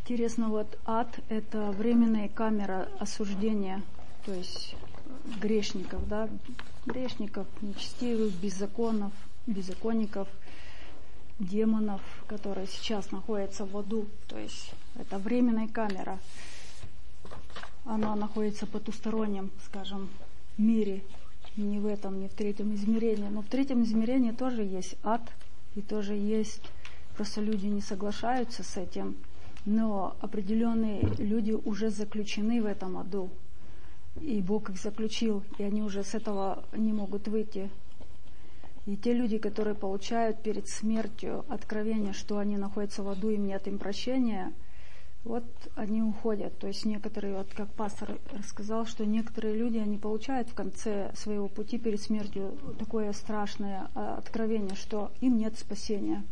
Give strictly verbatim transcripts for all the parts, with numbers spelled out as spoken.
Интересно, вот ад – это временная камера осуждения, то есть грешников, да, грешников, нечестивых, беззаконов, беззаконников, демонов, которые сейчас находятся в аду. То есть это временная камера. Она находится в потустороннем, скажем, мире, не в этом, не в третьем измерении. Но в третьем измерении тоже есть ад, и тоже есть, просто люди не соглашаются с этим, но определенные люди уже заключены в этом аду, и Бог их заключил, и они уже с этого не могут выйти. И те люди, которые получают перед смертью откровение, что они находятся в аду, им нет им прощения, вот они уходят. То есть некоторые, вот как пастор рассказал, что некоторые люди, они получают в конце своего пути перед смертью такое страшное откровение, что им нет спасения.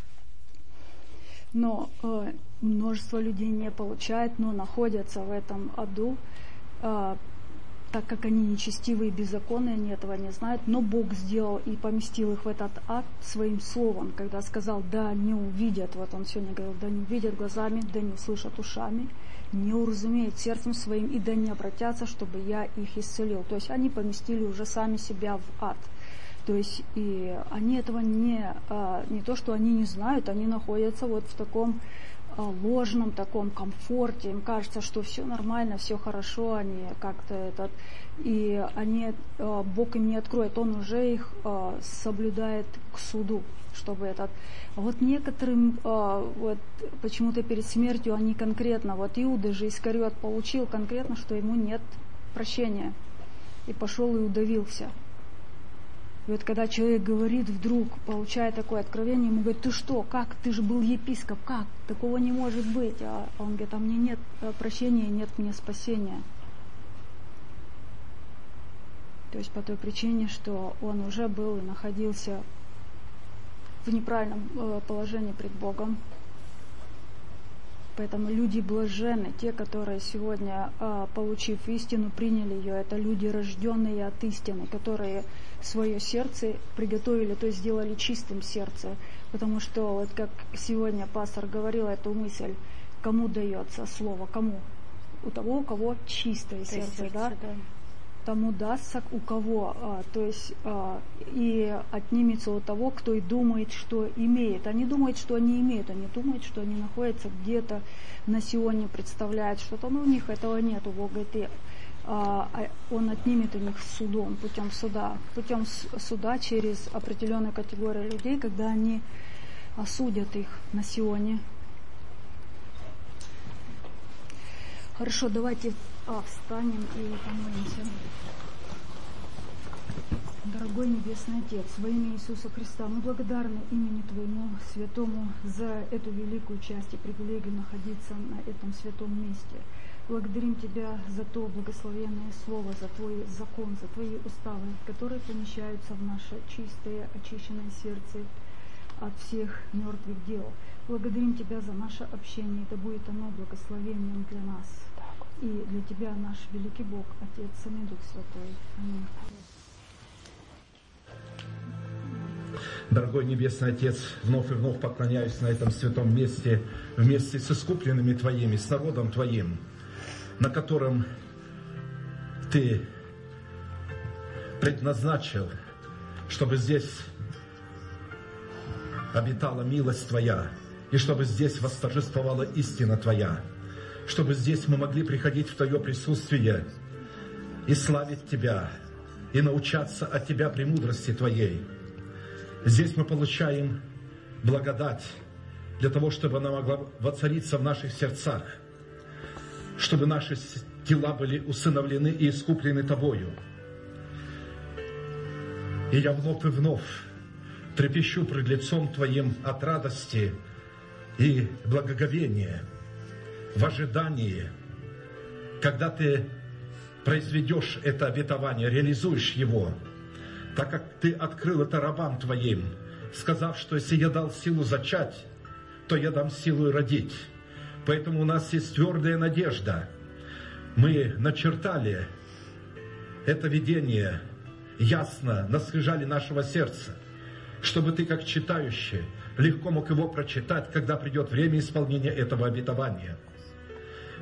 Но э, множество людей не получает, но находятся в этом аду, э, так как они нечестивые и беззаконные, они этого не знают. Но Бог сделал и поместил их в этот ад своим словом, когда сказал: да не увидят, вот он сегодня говорил, да не увидят глазами, да не услышат ушами, не уразумеют сердцем своим, и да не обратятся, чтобы я их исцелил. То есть они поместили уже сами себя в ад. То есть и они этого не, не то, что они не знают, они находятся вот в таком ложном таком комфорте, им кажется, что все нормально, все хорошо, они как-то этот, и они, Бог им не откроет, Он уже их соблюдает к суду, чтобы этот. А вот некоторым вот почему-то перед смертью они конкретно, вот Иуда же Искариот получил конкретно, что ему нет прощения, и пошел и удавился. И вот когда человек говорит, вдруг получает такое откровение, ему говорят: ты что, как, ты же был епископ, как, такого не может быть. А он говорит: а мне нет прощения, нет мне спасения. То есть по той причине, что он уже был и находился в неправильном положении пред Богом. Поэтому люди блаженны, те, которые сегодня, получив истину, приняли ее. Это люди, рожденные от истины, которые свое сердце приготовили, то есть сделали чистым сердце. Потому что, вот как сегодня пастор говорил эту мысль, кому дается слово, кому? У того, у кого чистое сердце, сердце, да? да? Тому дастся, у кого, а, то есть а, и отнимется у того, кто и думает, что имеет. Они думают, что они имеют, они думают, что они находятся где-то на Сионе, представляют что-то, но у них этого нет. Бог говорит, и, а, Он отнимет у них судом, путем суда, путем суда через определенную категорию людей, когда они осудят их на Сионе. Хорошо, давайте а, встанем и помолимся. Дорогой Небесный Отец, во имя Иисуса Христа, мы благодарны имени Твоему Святому за эту великую часть и привилегию находиться на этом святом месте. Благодарим Тебя за то благословенное Слово, за Твой закон, за Твои уставы, которые помещаются в наше чистое, очищенное сердце от всех мертвых дел. Благодарим Тебя за наше общение, да будет оно благословением для нас. И для Тебя наш великий Бог, Отец, Сын и Дух Святой. Аминь. Дорогой Небесный Отец, вновь и вновь поклоняюсь на этом святом месте вместе с искупленными Твоими, с народом Твоим, на котором Ты предназначил, чтобы здесь обитала милость Твоя, и чтобы здесь восторжествовала истина Твоя, чтобы здесь мы могли приходить в Твое присутствие и славить Тебя, и научаться от Тебя премудрости Твоей. Здесь мы получаем благодать для того, чтобы она могла воцариться в наших сердцах, чтобы наши тела были усыновлены и искуплены Тобою. И я вновь и вновь трепещу пред лицом Твоим от радости и благоговения, в ожидании, когда Ты произведешь это обетование, реализуешь его, так как Ты открыл это рабам Твоим, сказав, что если я дал силу зачать, то я дам силу и родить. Поэтому у нас есть твердая надежда. Мы начертали это видение ясно на скрижали нашего сердца, чтобы Ты, как читающий, легко мог его прочитать, когда придет время исполнения этого обетования.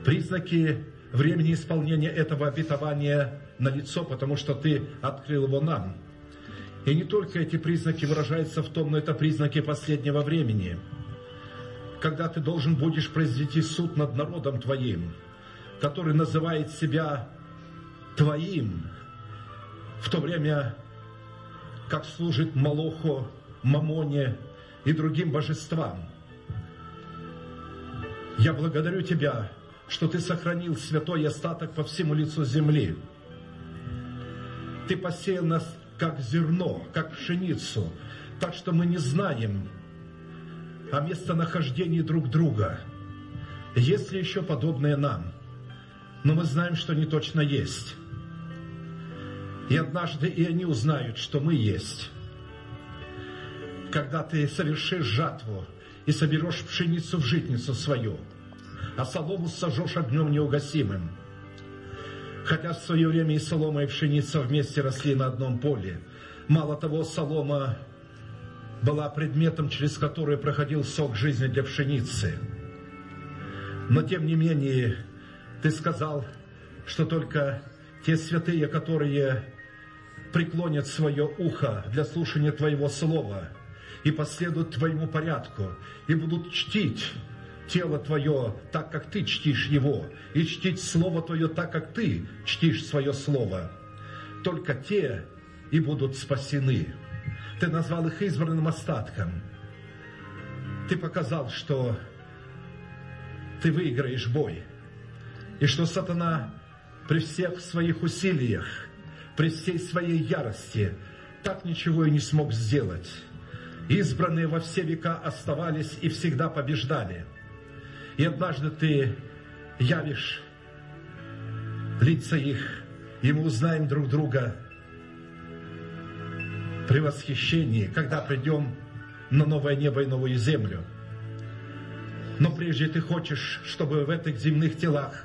Признаки времени исполнения этого обетования налицо, потому что Ты открыл его нам. И не только эти признаки выражаются в том, но это признаки последнего времени, когда Ты должен будешь произвести суд над народом Твоим, который называет себя Твоим, в то время как служит Молоху, Мамоне и другим божествам. Я благодарю Тебя, что Ты сохранил святой остаток по всему лицу земли. Ты посеял нас как зерно, как пшеницу, так что мы не знаем о местонахождении друг друга. Есть ли еще подобное нам? Но мы знаем, что не точно есть. И однажды и они узнают, что мы есть. Когда ты совершишь жатву и соберешь пшеницу в житницу свою, а солому сожжешь огнем неугасимым. Хотя в свое время и солома, и пшеница вместе росли на одном поле. Мало того, солома была предметом, через который проходил сок жизни для пшеницы. Но тем не менее, ты сказал, что только те святые, которые преклонят свое ухо для слушания Твоего слова и последуют Твоему порядку, и будут чтить тело Твое так, как Ты чтишь его, и чтить Слово Твое так, как Ты чтишь свое Слово. Только те и будут спасены. Ты назвал их избранным остатком. Ты показал, что Ты выиграешь бой, и что сатана при всех своих усилиях, при всей своей ярости так ничего и не смог сделать. Избранные во все века оставались и всегда побеждали. И однажды Ты явишь лица их, и мы узнаем друг друга при восхищении, когда придем на новое небо и новую землю. Но прежде Ты хочешь, чтобы в этих земных телах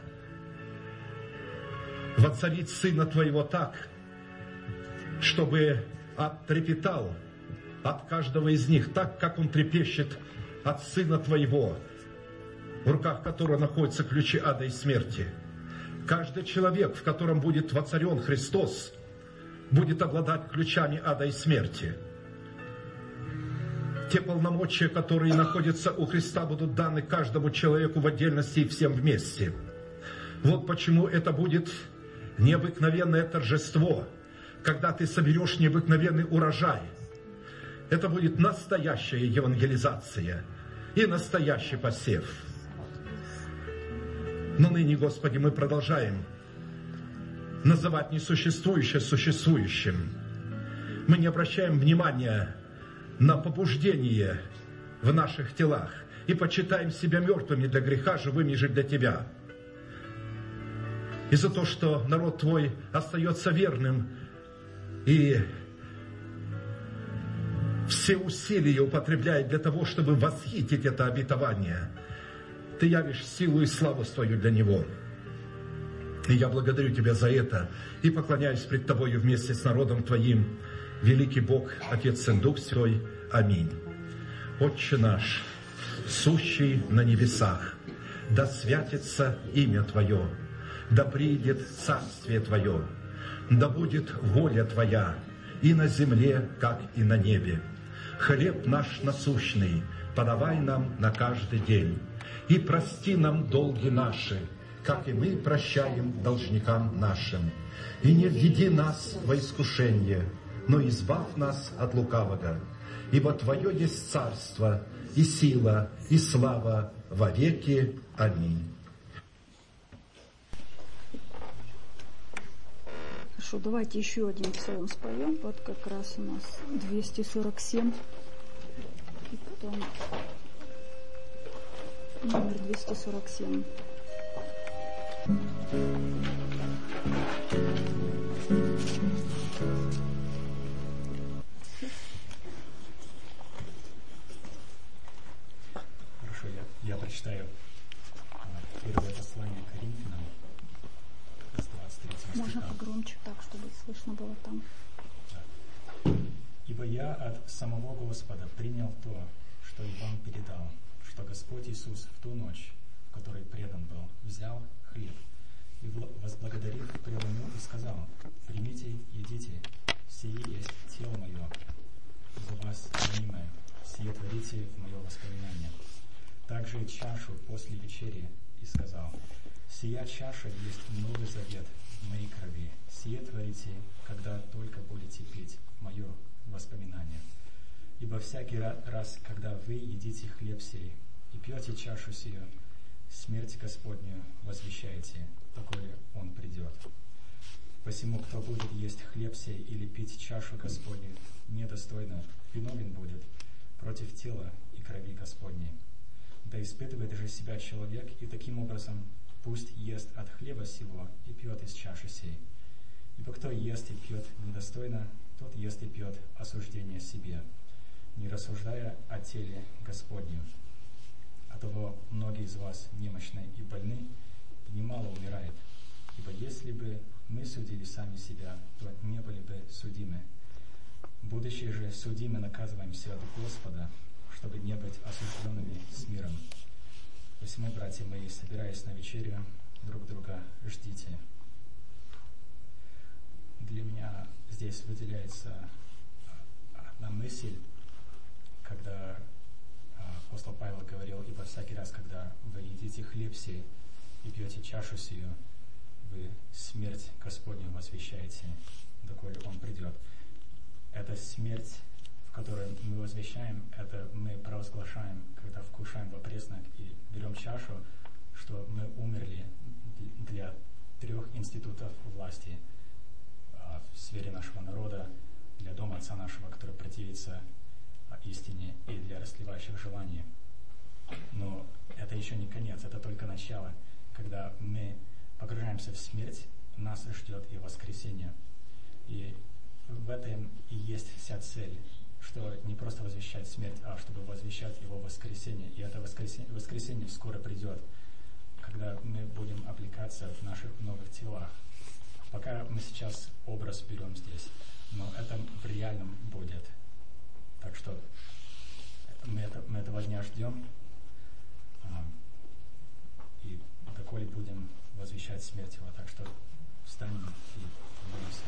воцарить Сына Твоего так, чтобы оттрепетал от каждого из них, так, как он трепещет от Сына Твоего, в руках которого находятся ключи ада и смерти. Каждый человек, в котором будет воцарен Христос, будет обладать ключами ада и смерти. Те полномочия, которые находятся у Христа, будут даны каждому человеку в отдельности и всем вместе. Вот почему это будет необыкновенное торжество, когда ты соберешь необыкновенный урожай. Это будет настоящая евангелизация и настоящий посев. Но ныне, Господи, мы продолжаем называть несуществующее существующим. Мы не обращаем внимания на побуждение в наших телах и почитаем себя мертвыми для греха, живыми же для Тебя. И за то, что народ Твой остается верным и все усилия употребляет для того, чтобы восхитить это обетование, Ты явишь силу и славу Твою для него. И я благодарю Тебя за это и поклоняюсь пред Тобою вместе с народом Твоим, великий Бог, Отец, Сын, Дух Святой. Аминь. Отче наш, сущий на небесах, да святится имя Твое, да придет царствие Твое, да будет воля Твоя и на земле, как и на небе. Хлеб наш насущный подавай нам на каждый день, и прости нам долги наши, как и мы прощаем должникам нашим. И не введи нас во искушение, но избавь нас от лукавого. Ибо Твое есть царство, и сила, и слава во веки. Аминь. Хорошо, давайте еще один псалом споем. Вот как раз у нас двести сорок семь. И потом номер двести сорок семь. Хорошо, я, я прочитаю первое послание Коринфянам с двадцать третьего стиха. Можно погромче так, чтобы слышно было там. Да. «Ибо я от самого Господа принял то, что и вам передал, что Господь Иисус в ту ночь, в которой предан был, взял хлеб и, возблагодарив, преломил и сказал: «Примите, едите, сие есть тело мое, за вас ломимое, сие творите в мое воспоминание». Также и чашу после вечери и сказал: «Сия чаша есть новый завет в моей крови, сие творите, когда только будете пить мое воспоминание. Ибо всякий раз, когда вы едите хлеб сей и пьете чашу сию, смерть Господню возвещаете, доколе Он придет. Посему, кто будет есть хлеб сей или пить чашу Господню недостойно, виновен будет против тела и крови Господней. Да испытывает же себя человек, и таким образом пусть ест от хлеба сего и пьет из чаши сей. Ибо кто ест и пьет недостойно, тот ест и пьет осуждение себе, не рассуждая о теле Господнем. Оттого многие из вас немощны и больны, и немало умирает. Ибо если бы мы судили сами себя, то не были бы судимы. Будучи же судимы, наказываемся от Господа, чтобы не быть осужденными с миром. Посему, братья мои, собираясь на вечерю, друг друга ждите». Для меня здесь выделяется одна мысль, когда апостол Павел говорил: «Ибо всякий раз, когда вы едите хлеб сей и пьете чашу сию, вы смерть Господню возвещаете, доколе Он придет». Эта смерть, в которой мы возвещаем, это мы провозглашаем, когда вкушаем вопреснок и берем чашу, что мы умерли для трех институтов власти в сфере нашего народа, для дома Отца нашего, который противится истине, и для растлевающих желаний. Но это еще не конец, это только начало. Когда мы погружаемся в смерть, нас ждет и воскресение. И в этом и есть вся цель, что не просто возвещать смерть, а чтобы возвещать Его воскресение. И это воскресение, воскресение скоро придет, когда мы будем облекаться в наших новых телах. Пока мы сейчас образ берем здесь, но это в реальном будет. Так что мы, это, мы этого дня ждем, а, и доколе будем возвещать смерть Его. Так что встанем и молимся.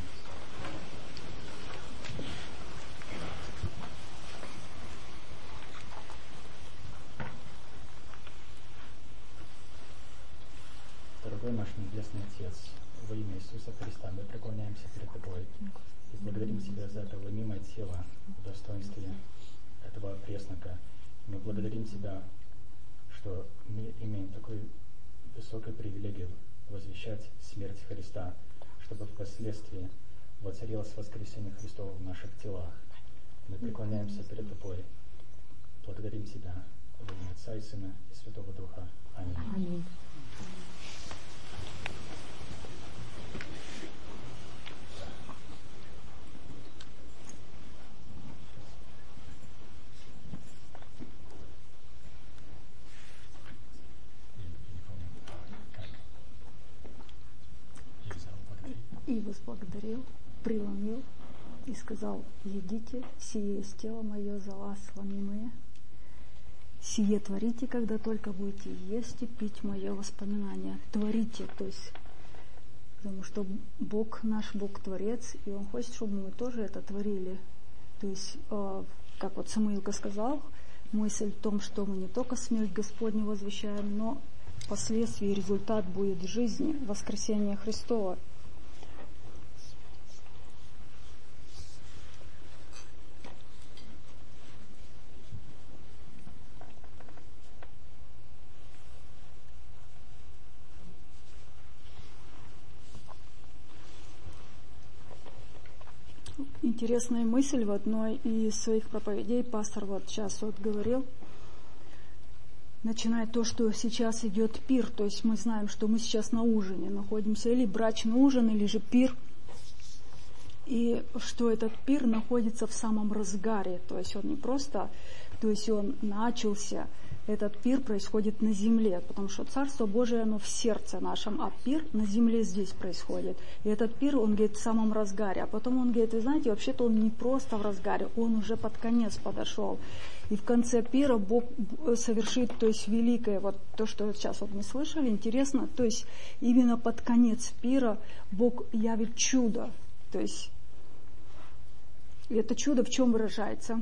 Дорогой наш Небесный Отец, во имя Иисуса Христа мы преклоняемся перед Тобой и благодарим Тебя за это ломимое тело в достоинстве этого преснока. Мы благодарим Тебя, что мы имеем такую высокую привилегию возвещать смерть Христа, чтобы впоследствии воцарилось воскресение Христово в наших телах. Мы преклоняемся перед Тобой, благодарим Тебя во имя Отца и Сына и Святого Духа. Аминь. Аминь. И возблагодарил, преломил и сказал: «Едите, сие есть тело мое за вас ломимое. Сие творите, когда только будете есть и пить мое воспоминание». Творите, то есть, потому что Бог наш, Бог Творец, и Он хочет, чтобы мы тоже это творили. То есть, э, как вот Самуилка сказал, мысль в том, что мы не только смерть Господню возвещаем, но впоследствии результат будет жизни, воскресения Христова. Интересная мысль в одной из своих проповедей пастор вот сейчас вот говорил, начиная то, что сейчас идет пир, то есть мы знаем, что мы сейчас на ужине находимся, или брачный ужин, или же пир, и что этот пир находится в самом разгаре, то есть он не просто, то есть он начался, этот пир происходит на земле, потому что Царство Божие, оно в сердце нашем, а пир на земле здесь происходит. И этот пир, он говорит, в самом разгаре. А потом он говорит, вы знаете, вообще-то он не просто в разгаре, он уже под конец подошел. И в конце пира Бог совершит, то есть великое, вот то, что сейчас вот мы слышали, интересно, то есть именно под конец пира Бог явит чудо. То есть это чудо в чем выражается?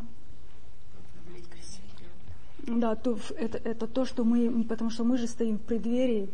Да, то, это, это то, что мы, потому что мы же стоим в преддверии,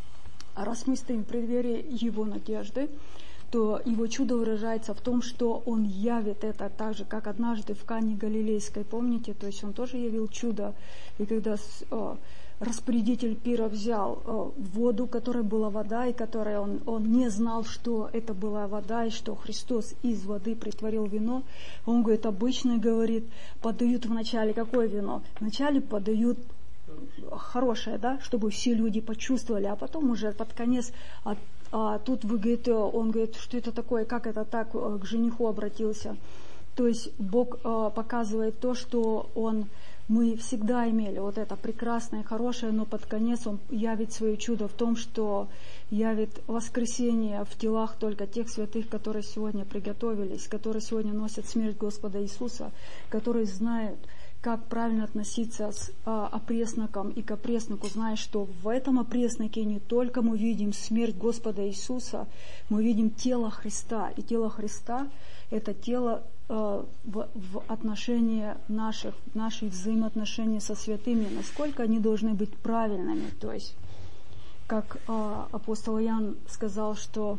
а раз мы стоим в преддверии Его надежды, то Его чудо выражается в том, что Он явит это так же, как однажды в Кане Галилейской, помните? То есть Он тоже явил чудо. И когда э, распорядитель пира взял э, воду, которая была вода, и которая он, он не знал, что это была вода, и что Христос из воды притворил вино, он говорит, обычно, говорит, подают вначале какое вино? Вначале подают хорошее, да, чтобы все люди почувствовали, а потом уже под конец от А тут вы, говорит, он говорит, что это такое, как это так к жениху обратился. То есть Бог показывает то, что он, мы всегда имели, вот это прекрасное, хорошее, но под конец Он явит свое чудо в том, что явит воскресение в телах только тех святых, которые сегодня приготовились, которые сегодня носят смерть Господа Иисуса, которые знают, как правильно относиться с а, опресноком и к опресноку, зная, что в этом опресноке не только мы видим смерть Господа Иисуса, мы видим тело Христа. И тело Христа – это тело а, в, в отношении наших, наших взаимоотношений со святыми, насколько они должны быть правильными. То есть, как а, апостол Иоанн сказал, что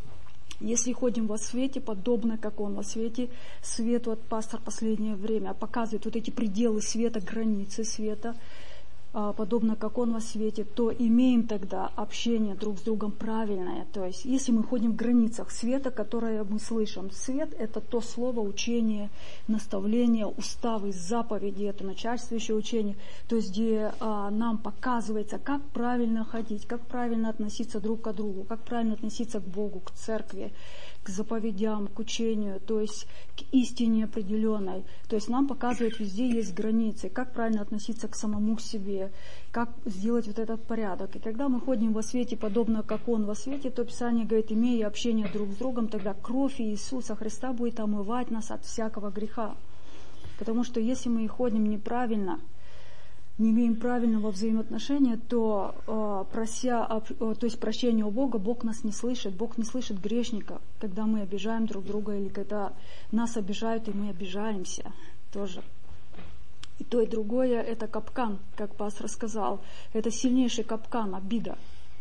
если ходим во свете, подобно как Он во свете, свет, вот пастор последнее время показывает вот эти пределы света, границы света, подобно как Он во свете, то имеем тогда общение друг с другом правильное. То есть, если мы ходим в границах света, которое мы слышим, свет – это то слово, учение, наставление, уставы, заповеди, это начальствующее учение, то есть, где а, нам показывается, как правильно ходить, как правильно относиться друг к другу, как правильно относиться к Богу, к церкви, к заповедям, к учению, то есть к истине определенной. То есть нам показывают, везде есть границы, как правильно относиться к самому себе, как сделать вот этот порядок. И когда мы ходим во свете, подобно как Он во свете, то Писание говорит, имея общение друг с другом, тогда кровь Иисуса Христа будет омывать нас от всякого греха. Потому что если мы ходим неправильно, не имеем правильного взаимоотношения, то, э, прося, э, то есть прощения у Бога, Бог нас не слышит, Бог не слышит грешника, когда мы обижаем друг друга или когда нас обижают, и мы обижаемся тоже. И то, и другое – это капкан, как пастор сказал, это сильнейший капкан, обида.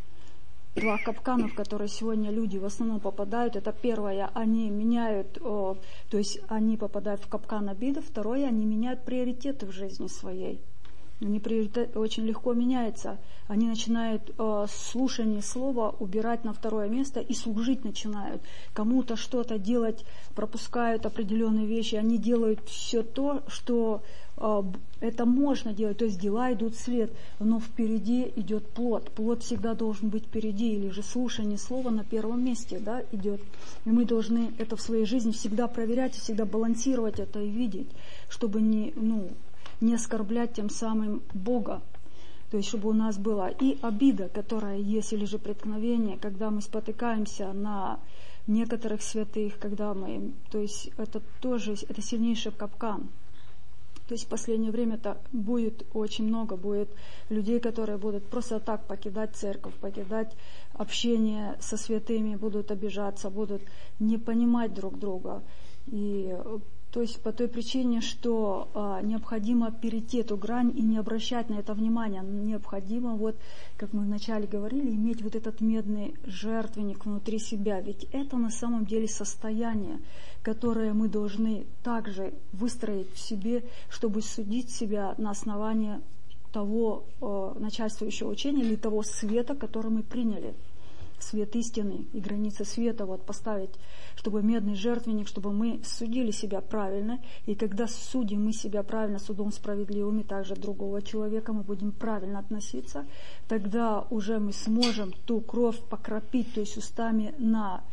Два капкана, в которые сегодня люди в основном попадают, это первое, они меняют, о, то есть они попадают в капкан обиды, второе, они меняют приоритеты в жизни своей. Они приоритет очень легко меняются. Они начинают э, слушание слова убирать на второе место и служить начинают. Кому-то что-то делать, пропускают определенные вещи. Они делают все то, что э, это можно делать. То есть дела идут вслед, но впереди идет плод. Плод всегда должен быть впереди, или же слушание слова на первом месте, да, идет. И мы должны это в своей жизни всегда проверять, и всегда балансировать это и видеть, чтобы не, ну, не оскорблять тем самым Бога. То есть, чтобы у нас была и обида, которая есть, или же преткновение, когда мы спотыкаемся на некоторых святых, когда мы, то есть, это тоже, это сильнейший капкан. То есть, в последнее время это будет очень много, будет людей, которые будут просто так покидать церковь, покидать общение со святыми, будут обижаться, будут не понимать друг друга. И то есть по той причине, что а, необходимо перейти эту грань и не обращать на это внимания. Необходимо, вот, как мы вначале говорили, иметь вот этот медный жертвенник внутри себя. Ведь это на самом деле состояние, которое мы должны также выстроить в себе, чтобы судить себя на основании того э, начальствующего учения или того света, который мы приняли. Свет истины и границы света вот поставить, чтобы медный жертвенник, чтобы мы судили себя правильно, и когда судим мы себя правильно, судом справедливым, и также другого человека мы будем правильно относиться, тогда уже мы сможем ту кровь покропить, то есть устами на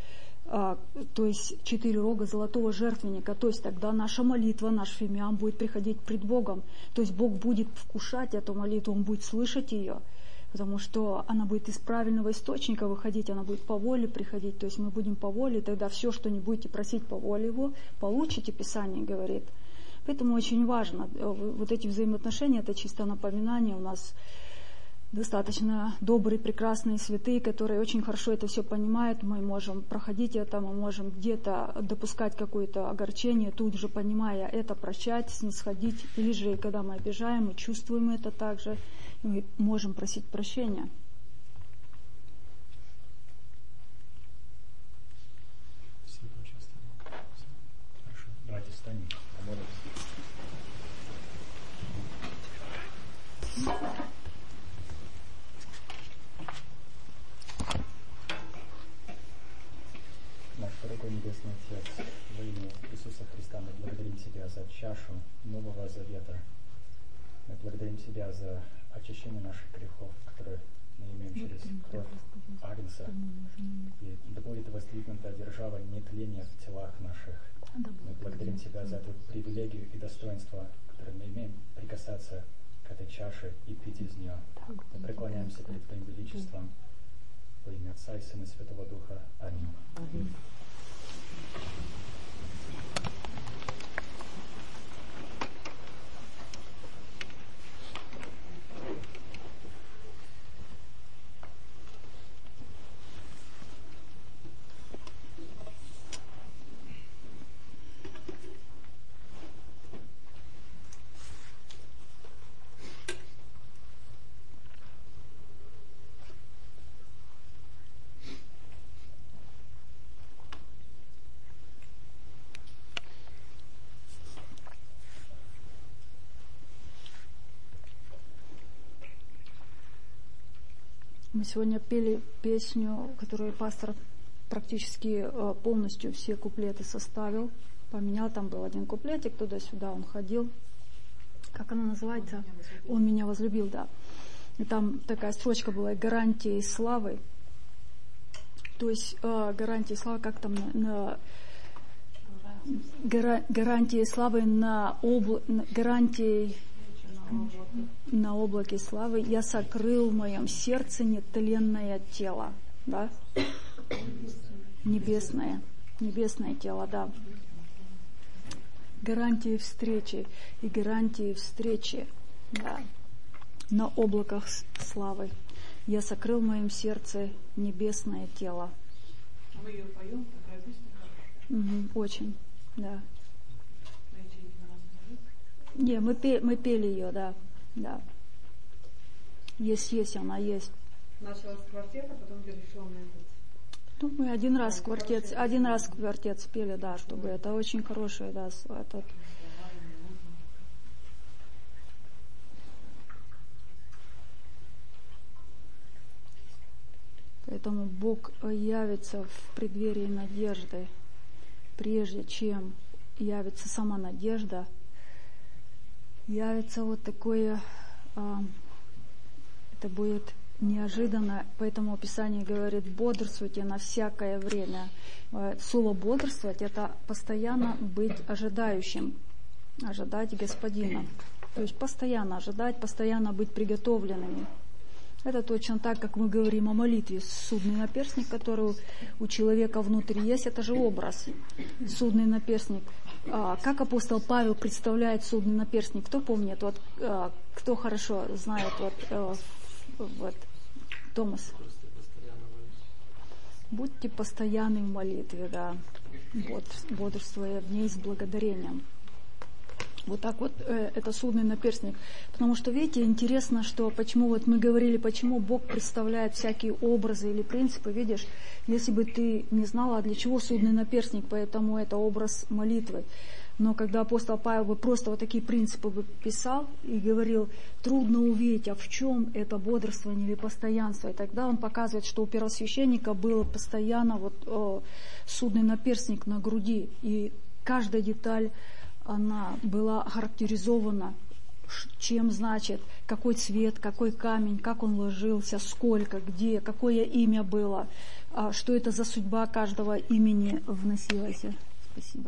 а, то есть четыре рога золотого жертвенника, то есть тогда наша молитва, наш фимиам будет приходить пред Богом, то есть Бог будет вкушать эту молитву, Он будет слышать ее, потому что она будет из правильного источника выходить, она будет по воле приходить, то есть мы будем по воле, тогда все, что не будете просить по воле Его, получите, Писание говорит. Поэтому очень важно, вот эти взаимоотношения, это чисто напоминание, у нас достаточно добрые, прекрасные святые, которые очень хорошо это все понимают, мы можем проходить это, мы можем где-то допускать какое-то огорчение, тут же понимая это, прощать, снисходить, или же когда мы обижаем, мы чувствуем это также, мы можем просить прощения. Хорошо, давайте встанем. Наш дорогой Небесный Отец, во имя Иисуса Христа мы благодарим Тебя за чашу Нового Завета. Мы благодарим Тебя за очищение наших грехов, которые мы имеем через кровь Агнца. И да будет воздвигнута держава нетления в телах наших. Мы благодарим Тебя за эту привилегию и достоинство, которое мы имеем прикасаться к этой чаше и пить из нее. Мы преклоняемся перед Твоим величеством во имя Отца и Сына и Святого Духа. Аминь. Аминь. Мы сегодня пели песню, которую пастор практически полностью все куплеты составил, поменял, там был один куплетик, туда-сюда он ходил. Как она называется? «Он меня возлюбил», да. И там такая строчка была: «Гарантией славы». То есть гарантией славы, как там, на, на гара, гарантией славы на, обл, на гарантией на облаке славы я сокрыл в моем сердце нетленное тело, да? Небесное, небесное тело, да. Гарантии встречи и гарантии встречи, да, на облаках славы. Я сокрыл в моем сердце небесное тело. А мы ее поем, такая песня хорошая. Угу, очень, да. Не, мы, пе, мы пели ее, да, да. Есть, есть, она есть. Начала с квартета, потом перешла на этот. Ну, мы один раз квартет, один раз квартет спели, да, чтобы это очень хорошее, да, этот. Поэтому Бог явится в преддверии надежды, прежде чем явится сама надежда. Явится вот такое, а, это будет неожиданно, поэтому Писание говорит: бодрствуйте на всякое время. Слово бодрствовать — это постоянно быть ожидающим, ожидать Господина. То есть постоянно ожидать, постоянно быть приготовленными. Это точно так, как мы говорим о молитве. Судный наперстник, который у человека внутри есть, это же образ. Судный наперстник. А, как апостол Павел представляет судный наперстник? Кто помнит? Вот, а, кто хорошо знает? Вот, а, вот, Томас. Будьте постоянны в молитве, да, вот, бодрствуя в ней с благодарением. Вот так вот э, это судный наперстник. Потому что, видите, интересно, что почему вот мы говорили, почему Бог представляет всякие образы или принципы. Видишь, если бы ты не знала, для чего судный наперстник, поэтому это образ молитвы. Но когда апостол Павел бы просто вот такие принципы бы писал и говорил, трудно увидеть, а в чем это бодрствование или постоянство. И тогда он показывает, что у первосвященника было постоянно вот о, судный наперстник на груди. И каждая деталь, она была характеризована чем значит, какой цвет, какой камень, как он ложился, сколько, где, какое имя было, что это за судьба каждого имени вносилась. Спасибо.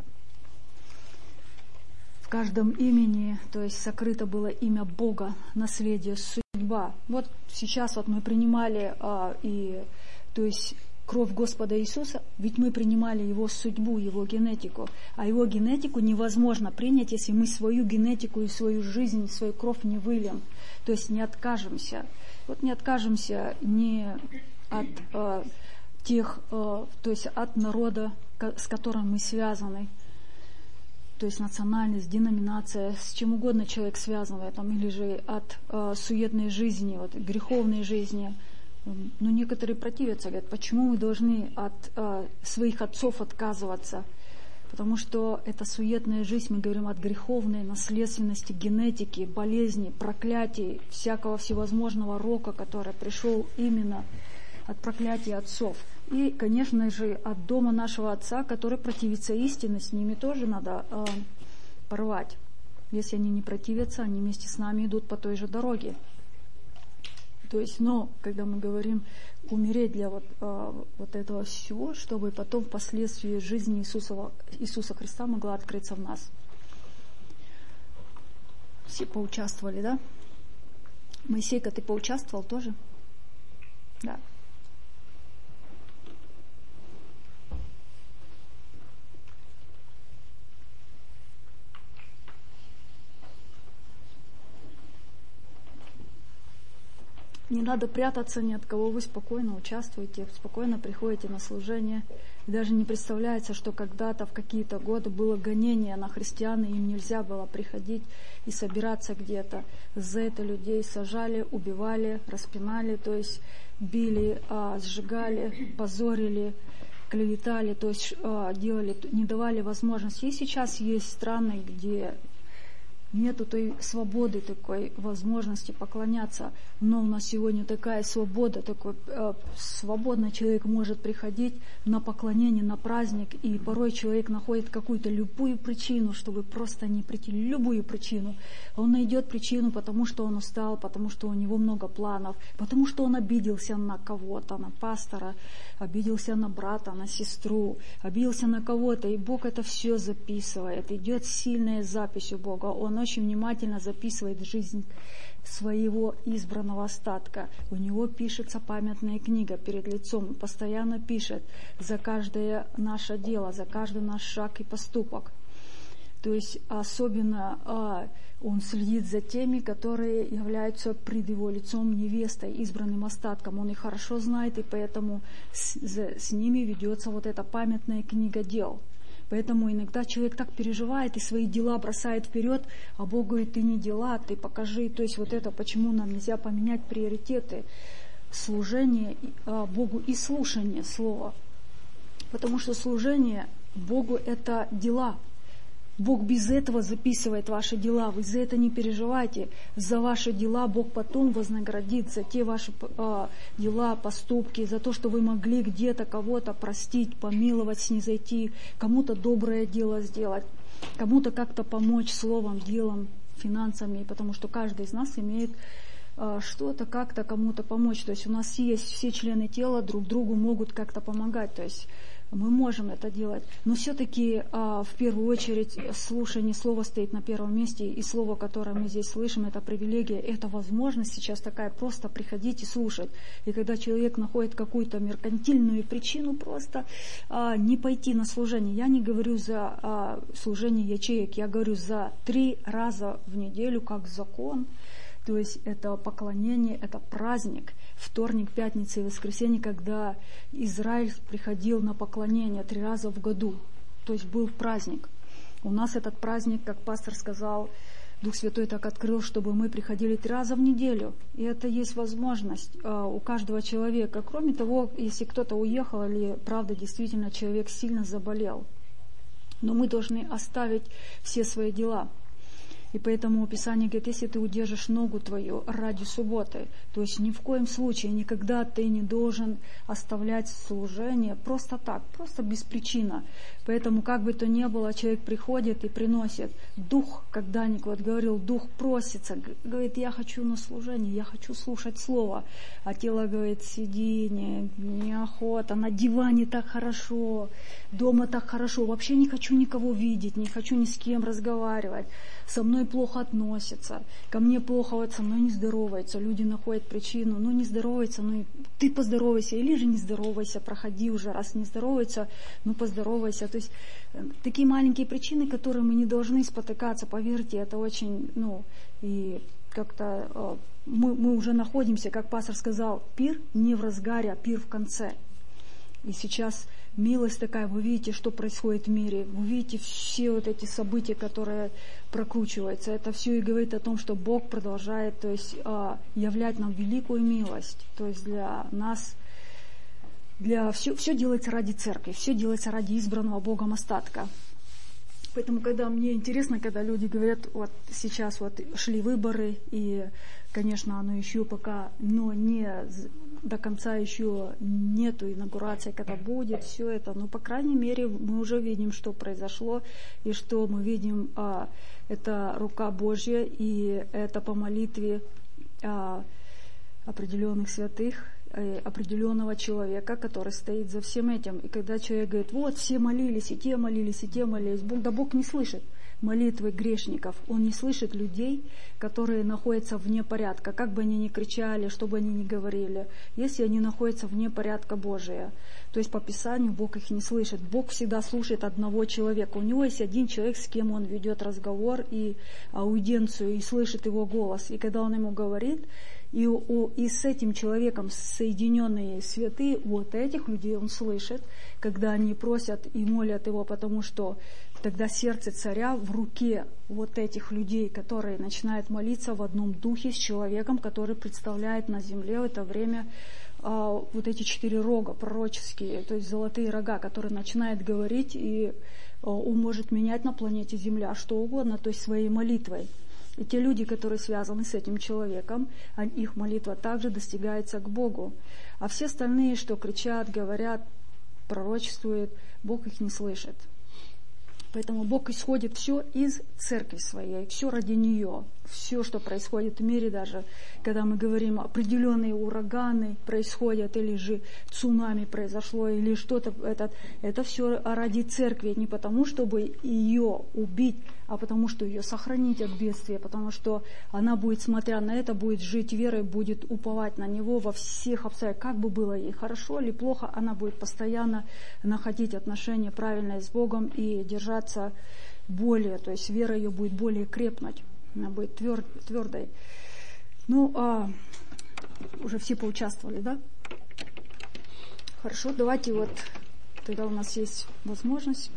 В каждом имени, то есть сокрыто было имя Бога, наследие, судьба. Вот сейчас вот мы принимали а, и, то есть кровь Господа Иисуса, ведь мы принимали Его судьбу, Его генетику. А Его генетику невозможно принять, если мы свою генетику и свою жизнь, свою кровь не выльем. То есть не откажемся. Вот не откажемся не от э, тех, э, то есть от народа, с которым мы связаны. То есть национальность, деноминация, с чем угодно человек связан в этом, или же от э, суетной жизни, вот, греховной жизни. Но некоторые противятся, говорят, почему мы должны от э, своих отцов отказываться? Потому что это суетная жизнь, мы говорим от греховной наследственности, генетики, болезней, проклятий, всякого всевозможного рока, который пришел именно от проклятия отцов. И, конечно же, от дома нашего отца, который противится истине, с ними тоже надо э, порвать. Если они не противятся, они вместе с нами идут по той же дороге. То есть, но, когда мы говорим умереть для вот, э, вот этого всего, чтобы потом впоследствии жизни Иисуса, Иисуса Христа могла открыться в нас. Все поучаствовали, да? Моисейка, ты поучаствовал тоже? Да. Не надо прятаться ни от кого, вы спокойно участвуете, спокойно приходите на служение. И даже не представляется, что когда-то в какие-то годы было гонение на христиан, и им нельзя было приходить и собираться где-то. За это людей сажали, убивали, распинали, то есть били, а, сжигали, позорили, клеветали, то есть а, делали, не давали возможности. И сейчас есть страны, где нету той свободы, такой возможности поклоняться, но у нас сегодня такая свобода, такой э, свободно человек может приходить на поклонение, на праздник, и порой человек находит какую-то любую причину, чтобы просто не прийти, любую причину. Он найдет причину, потому что он устал, потому что у него много планов, потому что он обиделся на кого-то, на пастора, обиделся на брата, на сестру, обиделся на кого-то, и Бог это все записывает. Идет сильная запись у Бога, Он очень внимательно записывает жизнь своего избранного остатка. У него пишется памятная книга перед лицом, постоянно пишет за каждое наше дело, за каждый наш шаг и поступок. То есть особенно а, он следит за теми, которые являются пред его лицом невестой, избранным остатком. Он их хорошо знает, и поэтому с, за, с ними ведется вот эта памятная книга дел. Поэтому иногда человек так переживает и свои дела бросает вперед, а Бог говорит, ты не дела, ты покажи. То есть вот это, почему нам нельзя поменять приоритеты служения Богу и слушания Слова. Потому что служение Богу — это дела. Бог без этого записывает ваши дела. Вы за это не переживайте. За ваши дела Бог потом вознаградит, за те ваши э, дела, поступки, за то, что вы могли где-то кого-то простить, помиловать, снизойти, кому-то доброе дело сделать, кому-то как-то помочь словом, делом, финансами, потому что каждый из нас имеет э, что-то, как-то кому-то помочь. То есть у нас есть все члены тела, друг другу могут как-то помогать. То есть мы можем это делать, но все-таки а, в первую очередь слушание слова стоит на первом месте, и слово, которое мы здесь слышим, это привилегия, это возможность сейчас такая просто приходить и слушать. И когда человек находит какую-то меркантильную причину просто а, не пойти на служение, я не говорю за а, служение ячеек, я говорю за три раза в неделю как закон. То есть это поклонение, это праздник, вторник, пятница и воскресенье, когда Израиль приходил на поклонение три раза в году. То есть был праздник. У нас этот праздник, как пастор сказал, Дух Святой так открыл, чтобы мы приходили три раза в неделю. И это есть возможность uh, у каждого человека. Кроме того, если кто-то уехал или, правда, действительно человек сильно заболел. Но мы должны оставить все свои дела. И поэтому Писание говорит, если ты удержишь ногу твою ради субботы, то есть ни в коем случае, никогда ты не должен оставлять служение просто так, просто без причины. Поэтому, как бы то ни было, человек приходит и приносит. Дух, как Даник вот говорил, дух просится, говорит, я хочу на служение, я хочу слушать Слово. А тело говорит, сиди, не, неохота, на диване так хорошо, дома так хорошо, вообще не хочу никого видеть, не хочу ни с кем разговаривать, со мной плохо относятся, ко мне плохо, вот со мной не здороваются, люди находят причину, ну не здороваются, ну и ты поздоровайся, или же не здоровайся, проходи уже, раз не здороваются, ну поздоровайся. То есть такие маленькие причины, которые мы не должны спотыкаться, поверьте, это очень, ну, и как-то мы, мы уже находимся, как пастор сказал, пир не в разгаре, а пир в конце. И сейчас милость такая, вы видите, что происходит в мире, вы видите все вот эти события, которые прокручиваются. Это все и говорит о том, что Бог продолжает, то есть, являть нам великую милость. То есть для нас, для, все, все делается ради церкви, все делается ради избранного Богом остатка. Поэтому, когда мне интересно, когда люди говорят, вот сейчас вот шли выборы, и, конечно, оно еще пока, но не до конца еще нету инаугурации, когда будет все это, но, по крайней мере, мы уже видим, что произошло, и что мы видим, а, это рука Божья, и это по молитве а, определенных святых, определенного человека, который стоит за всем этим. И когда человек говорит, вот, все молились, и те молились, и те молились, Бог, да Бог не слышит молитвы грешников. Он не слышит людей, которые находятся вне порядка, как бы они ни кричали, что бы они ни говорили, если они находятся вне порядка Божия. То есть по Писанию Бог их не слышит. Бог всегда слушает одного человека. У него есть один человек, с кем он ведет разговор и аудиенцию, и слышит его голос. И когда он ему говорит, И, у, и с этим человеком соединенные святые, вот этих людей он слышит, когда они просят и молят его, потому что тогда сердце царя в руке вот этих людей, которые начинают молиться в одном духе с человеком, который представляет на земле в это время а, вот эти четыре рога пророческие, то есть золотые рога, которые начинают говорить, и а, он может менять на планете Земля что угодно, то есть своей молитвой. И те люди, которые связаны с этим человеком, их молитва также достигается к Богу. А все остальные, что кричат, говорят, пророчествуют, Бог их не слышит. Поэтому Бог исходит все из церкви своей, все ради нее. Все, что происходит в мире, даже когда мы говорим, определенные ураганы происходят, или же цунами произошло, или что-то, это, это все ради церкви, не потому, чтобы ее убить, а потому, что ее сохранить от бедствия, потому что она будет, смотря на это, будет жить верой, будет уповать на Него во всех обстоятельствах. Как бы было ей хорошо или плохо, она будет постоянно находить отношения правильные с Богом и держаться более, то есть вера ее будет более крепнуть, она будет твер, твердой. Ну, а, уже все поучаствовали, да? Хорошо, давайте вот, тогда у нас есть возможность.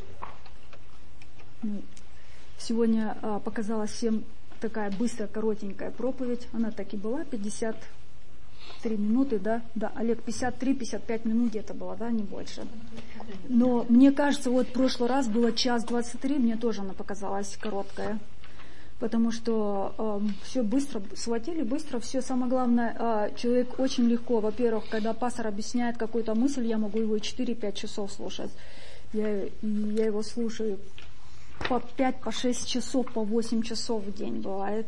Сегодня а, показалась всем такая быстрая, коротенькая проповедь. Она так и была, пятьдесят три минуты, да? Да, Олег, пятьдесят три - пятьдесят пять минут где-то было, да, не больше. Но мне кажется, вот в прошлый раз было час двадцать три, мне тоже она показалась короткая. Потому что э, все быстро схватили, быстро все. Самое главное, э, человек очень легко, во-первых, когда пастор объясняет какую-то мысль, я могу его четыре-пять часов слушать. Я, я его слушаю по пять, по шесть часов, по восемь часов в день бывает.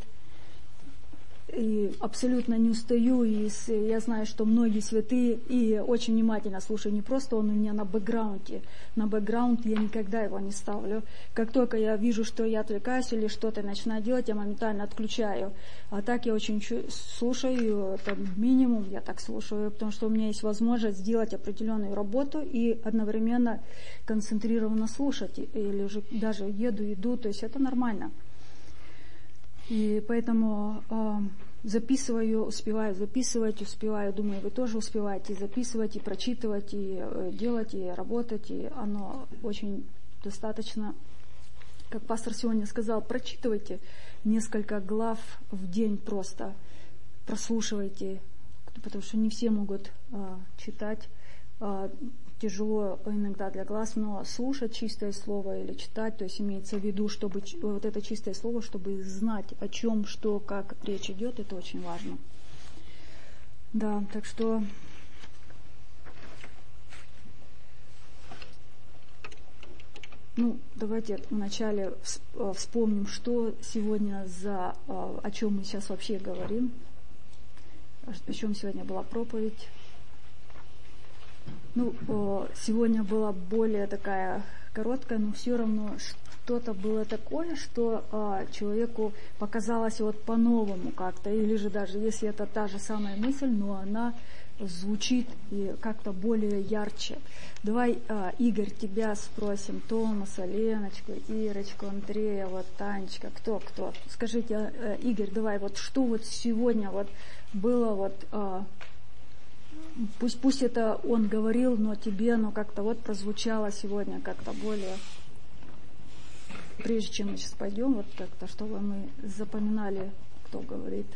И абсолютно не устаю, и я знаю, что многие святые, и очень внимательно слушаю, не просто он у меня на бэкграунде, на бэкграунд я никогда его не ставлю. Как только я вижу, что я отвлекаюсь или что-то начинаю делать, я моментально отключаю. А так я очень слушаю, это минимум я так слушаю, потому что у меня есть возможность сделать определенную работу и одновременно концентрированно слушать, или же даже еду, иду, то есть это нормально. И поэтому э, записываю, успеваю записывать, успеваю, думаю, вы тоже успеваете записывать, и прочитывать, и э, делать, и работать, и оно очень достаточно, как пастор сегодня сказал, прочитывайте несколько глав в день просто, прослушивайте, потому что не все могут э, читать, тяжело иногда для глаз, но слушать чистое слово или читать, то есть имеется в виду, чтобы вот это чистое слово, чтобы знать, о чем, что, как речь идет, это очень важно. Да, так что ну, давайте вначале вспомним, что сегодня за, о чем мы сейчас вообще говорим, о чем сегодня была проповедь. Ну, сегодня была более такая короткая, но все равно что-то было такое, что человеку показалось вот по-новому как-то, или же даже если это та же самая мысль, но она звучит и как-то более ярче. Давай, Игорь, тебя спросим, Томаса, Леночку, Ирочку, Андрея, вот Танечка, кто, кто? Скажите, Игорь, давай, вот что вот сегодня вот было вот... Пусть, пусть это он говорил, но тебе оно как-то вот прозвучало сегодня как-то более... Прежде чем мы сейчас пойдем, вот как-то, чтобы мы запоминали, кто говорит.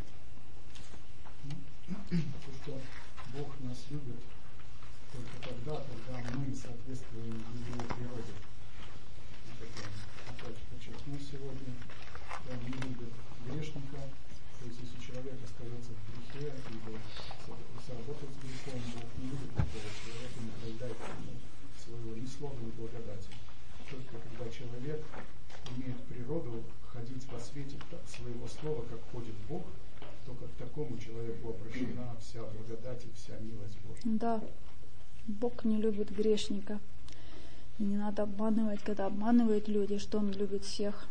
То, что Бог нас любит только тогда, когда мы соответствуем Его природе. Опять подчеркну сегодня, да, не любит грешника. То есть, если человек остается в грехе или сработает с грехом, Бог не любит такого человека, не проявляет своего ни слова, ни благодати. Только когда человек имеет природу ходить во свете своего слова, как ходит Бог, только к такому человеку обращена вся благодать и вся милость Божья. Да, Бог не любит грешника. И не надо обманывать, когда обманывают люди, что Он любит всех.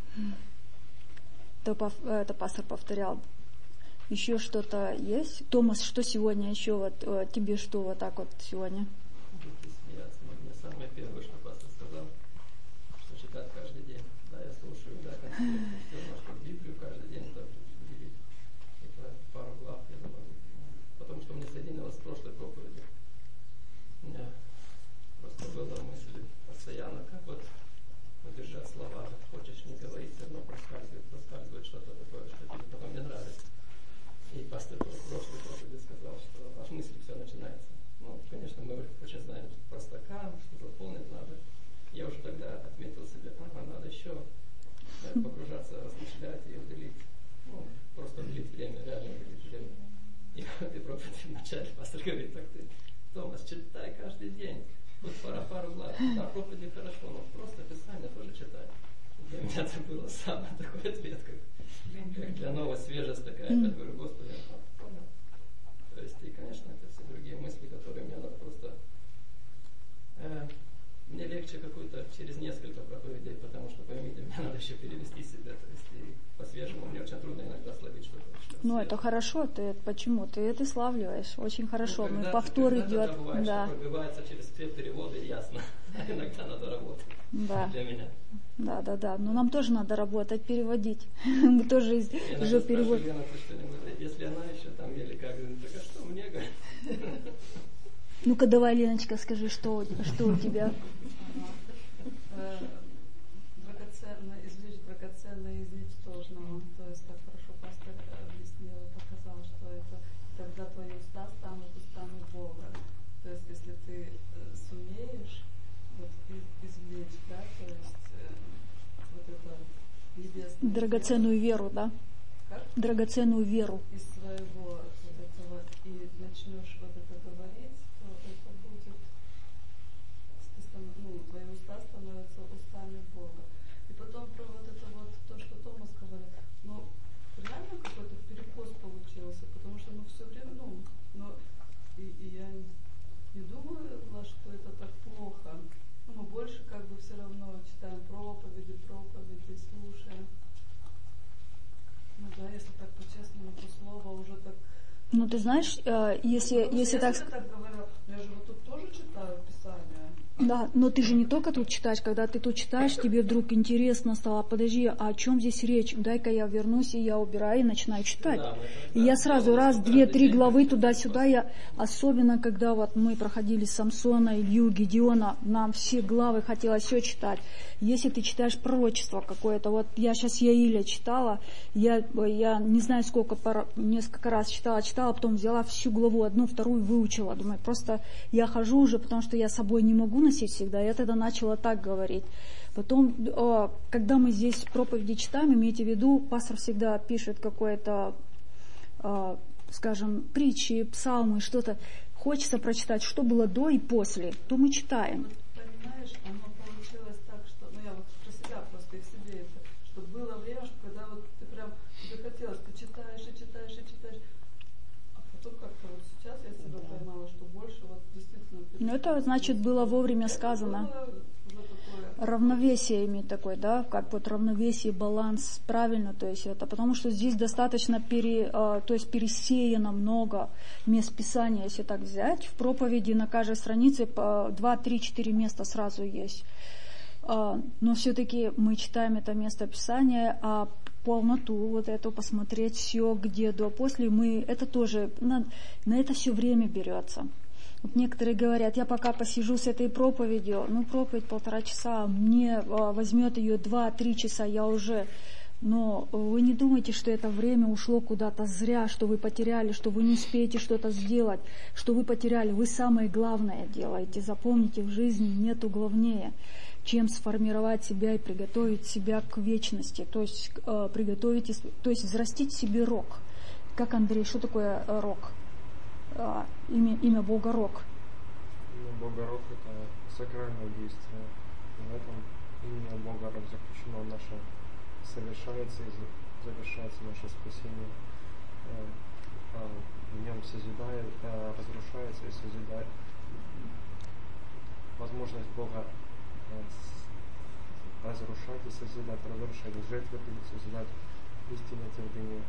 Это, это пастор повторял. Еще что-то есть? Томас, что сегодня еще? Вот тебе что вот так вот сегодня? Будете смеяться, но мне самое первое, что пастор сказал, что читать каждый день. Да, я слушаю, да, конспект, все, может, Библию каждый день тоже уделить. Это пару глав, я думаю. Потому что мне соединилось с прошлой проповедью. У меня просто была мысль постоянно, как вот удержать слова, как хочешь не говорить, все равно проскальзывает, проскальзывает что-то такое, что тебе потом не нравится. И пастор в прошлой проповеди сказал, что аж мысль все начинается. Ну, конечно, мы очень знаем про стакан, что заполнить надо. Я уже тогда отметил себе, ага, надо еще погружаться, размышлять и уделить. Ну, просто уделить время, реально уделить время. И в этой проповеди вначале пастор говорит, так ты, Томас, читай каждый день. Вот пора пару глав. Да, проповеди хорошо, но просто Писание тоже читай. Для меня это было самый такой ответ, как, как для нового свежесть такая. Я говорю, Господи, я понял. То есть, и, конечно, это все другие мысли, которые мне надо просто... Э, мне легче какую-то через несколько проповедей, потому что, поймите, мне надо еще перевести себя. То есть, и по-свежему мне очень трудно иногда словить что-то. Что ну, свежее. Это хорошо. Ты, почему? Ты это славливаешь. Очень хорошо. Ну, Мы повтор идет. Бывает, да. Что пробивается через все переводы, ясно. Иногда надо работать. Да. Для меня. Да, да, да. Но нам тоже надо работать, переводить. Мы тоже уже переводим. Если она еще там или как, так а что мне говорит? Ну-ка давай, Леночка, скажи, что, что у тебя? Драгоценное, извлечь драгоценное из ничтожного. То есть так хорошо пастор объяснил, показал, что это тогда твои уста станут устами Бога. То есть если ты сумеешь вот извлечь, да, то есть вот это небесное. Драгоценную веру, да? Как? Драгоценную веру. Из своего вот этого и начнешь вот это говорить, то это будет, ну, твои уста становятся устами Бога. И потом про вот это вот, то, что Томас говорил, ну, реально какой-то перекос получился, потому что, ну, все время, ну, но, и, и я не думала, что это так плохо. Ну, мы больше как бы все равно читаем проповеди, проповеди, слушаем. Ну да, если так по-честному, то слово уже так... Ну, ты знаешь, если, ну, если я так... Я так говорю, я же вот тут тоже читаю Писание. Да, но ты же не только тут читаешь, когда ты тут читаешь, тебе вдруг интересно стало, подожди, а о чем здесь речь? Дай-ка я вернусь, и я убираю, и начинаю читать. Да, И я сразу раз, две, три главы туда-сюда, я, особенно когда вот мы проходили Самсона, Илью, Гедеона, нам все главы хотелось все читать. Если ты читаешь пророчество какое-то, вот я сейчас Яиля читала, я, я не знаю сколько, несколько раз читала, читала, потом взяла всю главу, одну, вторую выучила. Думаю, просто я хожу уже, потому что я с собой не могу носить всегда. Я тогда начала так говорить. Потом, когда мы здесь проповеди читаем, имейте в виду, пастор всегда пишет какое-то, скажем, притчи, псалмы, что-то. Хочется прочитать, что было до и после, то мы читаем. Понимаешь, оно получилось так, что, ну я вот про себя просто и к себе это, что было время, что когда вот ты прям, тебе хотелось, ты читаешь и читаешь и читаешь, а потом как-то вот сейчас я себя поймала, что больше вот действительно... Ну это значит было вовремя сказано. Равновесие иметь такое, да, как вот равновесие, баланс, правильно, то есть это, потому что здесь достаточно пере, то есть пересеяно много мест Писания, если так взять, в проповеди на каждой странице по два, три, четыре места сразу есть, но все-таки мы читаем это место Писания, а полноту вот эту посмотреть все, где до, после, мы, это тоже, на, на это все время берется. Вот некоторые говорят, я пока посижу с этой проповедью, ну проповедь полтора часа, мне а, возьмет ее два-три часа, я уже... Но вы не думайте, что это время ушло куда-то зря, что вы потеряли, что вы не успеете что-то сделать, что вы потеряли. Вы самое главное делаете. Запомните, в жизни нету главнее, чем сформировать себя и приготовить себя к вечности. То есть э, приготовить, то есть взрастить себе рог. Как, Андрей, что такое э, рог? Э, имя, имя Бога рог. Имя Бога рог — это сакральное действие. И в этом имя Бога рог заключено наше совершается и завершается наше спасение. В нем созидает, разрушается и созидает. Возможность Бога разрушать и созидать, разрушать, жертвы созидать истинное твердыня,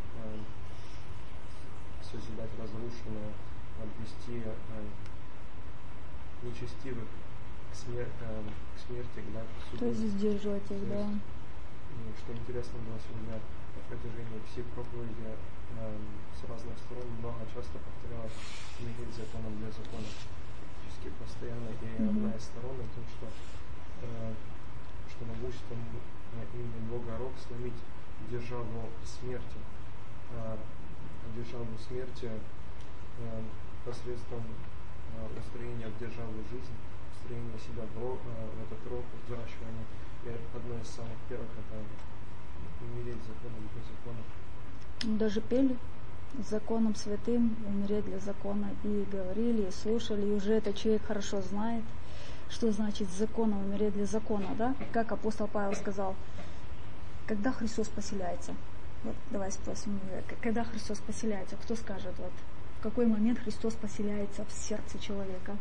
созидать разрушенное, отвести нечестивых к, смер- к смерти, да, к суду. То есть сдерживать их, да. И что интересно было сегодня на протяжении всей проповеди э, с разных сторон много часто повторялось «мирить законом для закона». Практически постоянно. И mm-hmm. одна из сторон о том, что, э, что могуществом имени Бога рог сломить державу смерти. Э, державу смерти э, посредством э, устроения в державу жизни, устроения себя в, рог, э, в этот рог, взращивания. И одно из самых первых — это умереть законом для закона. Даже пели законом святым умереть для закона, и говорили, и слушали, и уже этот человек хорошо знает, что значит законом умереть для закона, да? Как апостол Павел сказал, когда Христос поселяется? Вот, давай спросим, когда Христос поселяется, кто скажет, вот, в какой момент Христос поселяется в сердце человека?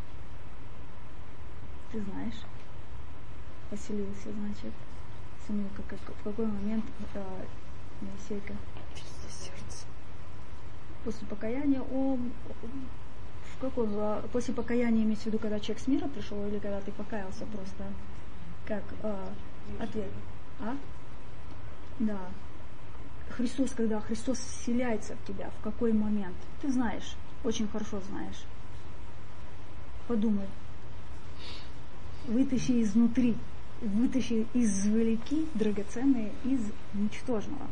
Ты знаешь? Поселился, значит, Самилка, как, в какой момент э, Моисейка? Сердце. После покаяния, он, в каком, после покаяния имеется в виду, когда человек с мира пришел, или когда ты покаялся просто? Как э, ответ? А? Да. Христос, когда Христос вселяется в тебя, в какой момент? Ты знаешь, очень хорошо знаешь. Подумай. Вытащи изнутри. Вытащи, извлеки драгоценные из ничтожного.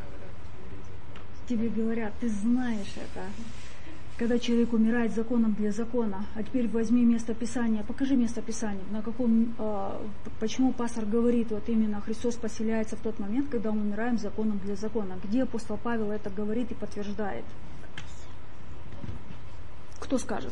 Тебе говорят, ты знаешь это. Когда человек умирает законом для закона, а теперь возьми место Писания, покажи место Писания, на каком, э, почему пастор говорит, вот именно Христос поселяется в тот момент, когда мы умираем законом для закона. Где апостол Павел это говорит и подтверждает? Кто скажет?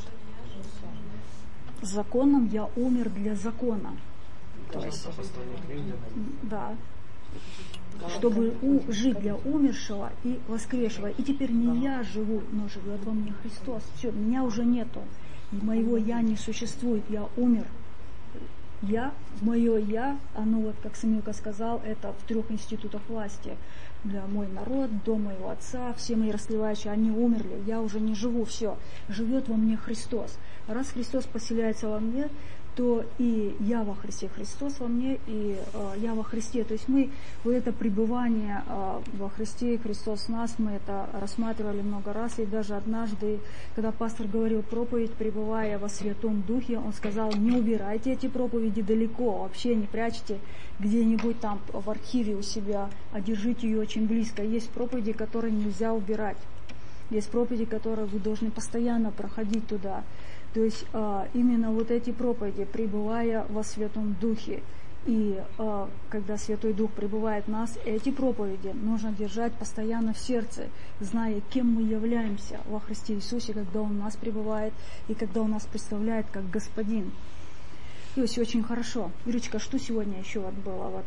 Законом я умер для закона. То есть, да, чтобы у, жить для умершего и воскресшего. И теперь не я живу, но живет во мне Христос. Все, меня уже нету. Моего я не существует, я умер. Я, мое я, оно вот, как Самилка сказал, это в трех институтах власти. Для мой народ, дом моего отца, все мои расслевающие, они умерли, я уже не живу, все. Живет во мне Христос. Раз Христос поселяется во мне, то и я во Христе, Христос во мне, и э, я во Христе. То есть мы вот это пребывание э, во Христе, и Христос в нас, мы это рассматривали много раз, и даже однажды, когда пастор говорил проповедь, пребывая во Святом Духе, он сказал: не убирайте эти проповеди далеко, вообще не прячьте где-нибудь там в архиве у себя, а держите ее очень близко. Есть проповеди, которые нельзя убирать, есть проповеди, которые вы должны постоянно проходить туда. То есть а, именно вот эти проповеди, пребывая во Святом Духе, и а, когда Святой Дух пребывает в нас, эти проповеди нужно держать постоянно в сердце, зная, кем мы являемся во Христе Иисусе, когда Он в нас пребывает и когда Он нас представляет как Господин. То есть очень хорошо. Ирочка, что сегодня еще вот было? Вот?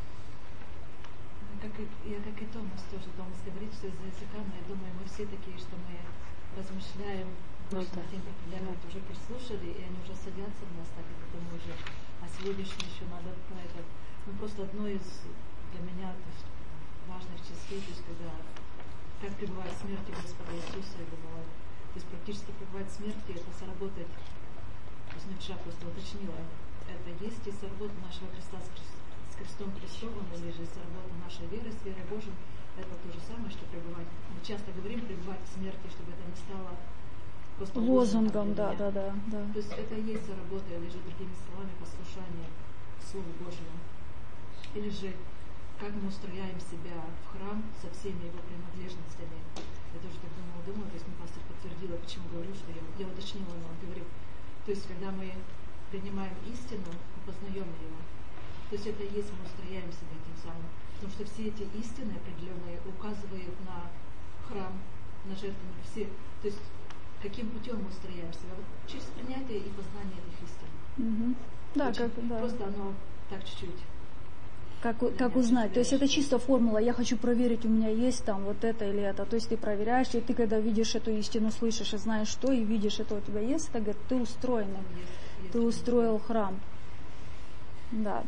Как и, я, как и Томас тоже. Томас говорит, что из-за языка, но я думаю, мы все такие, что мы размышляем. Ну, да. Ребята уже переслушали, и они уже садятся в нас, так как мы уже, а сегодняшний еще надо про это. Ну, просто одно из для меня важных частей, то есть когда как пребывает в смерти Господа Иисуса, я думала, то есть практически пребывает в смерти, это сработать, то есть вчера просто уточнила, это есть и сработа нашего Христа с, с крестом Христовым, или же сработа нашей веры, с верой Божией, это то же самое, что пребывать. Мы часто говорим пребывать в смерти, чтобы это не стало лозунгом, да, да, да, да. То есть это и есть работа, или же другими словами послушание Слову Божьему. Или же как мы устрояем себя в храм со всеми его принадлежностями. Я тоже так думала, думала, то есть мне пастор подтвердила, почему говорю, что я, я уточнила, но он говорит, то есть когда мы принимаем истину, мы познаем ее. То есть это и есть, мы устрояем себя тем самым. Потому что все эти истины определенные указывают на храм, на жертву, все. То есть каким путем мы устрояем себя? Вот через принятие и познание этих истин. Угу. Да, Очень, как, да. Просто оно так чуть-чуть. Как, как узнать? То есть это чисто формула, я хочу проверить, у меня есть там вот это или это. То есть ты проверяешь, и ты когда видишь эту истину, слышишь и знаешь что, и видишь, это у тебя есть, это говорит, ты устроен, есть, есть, ты устроил храм. Да.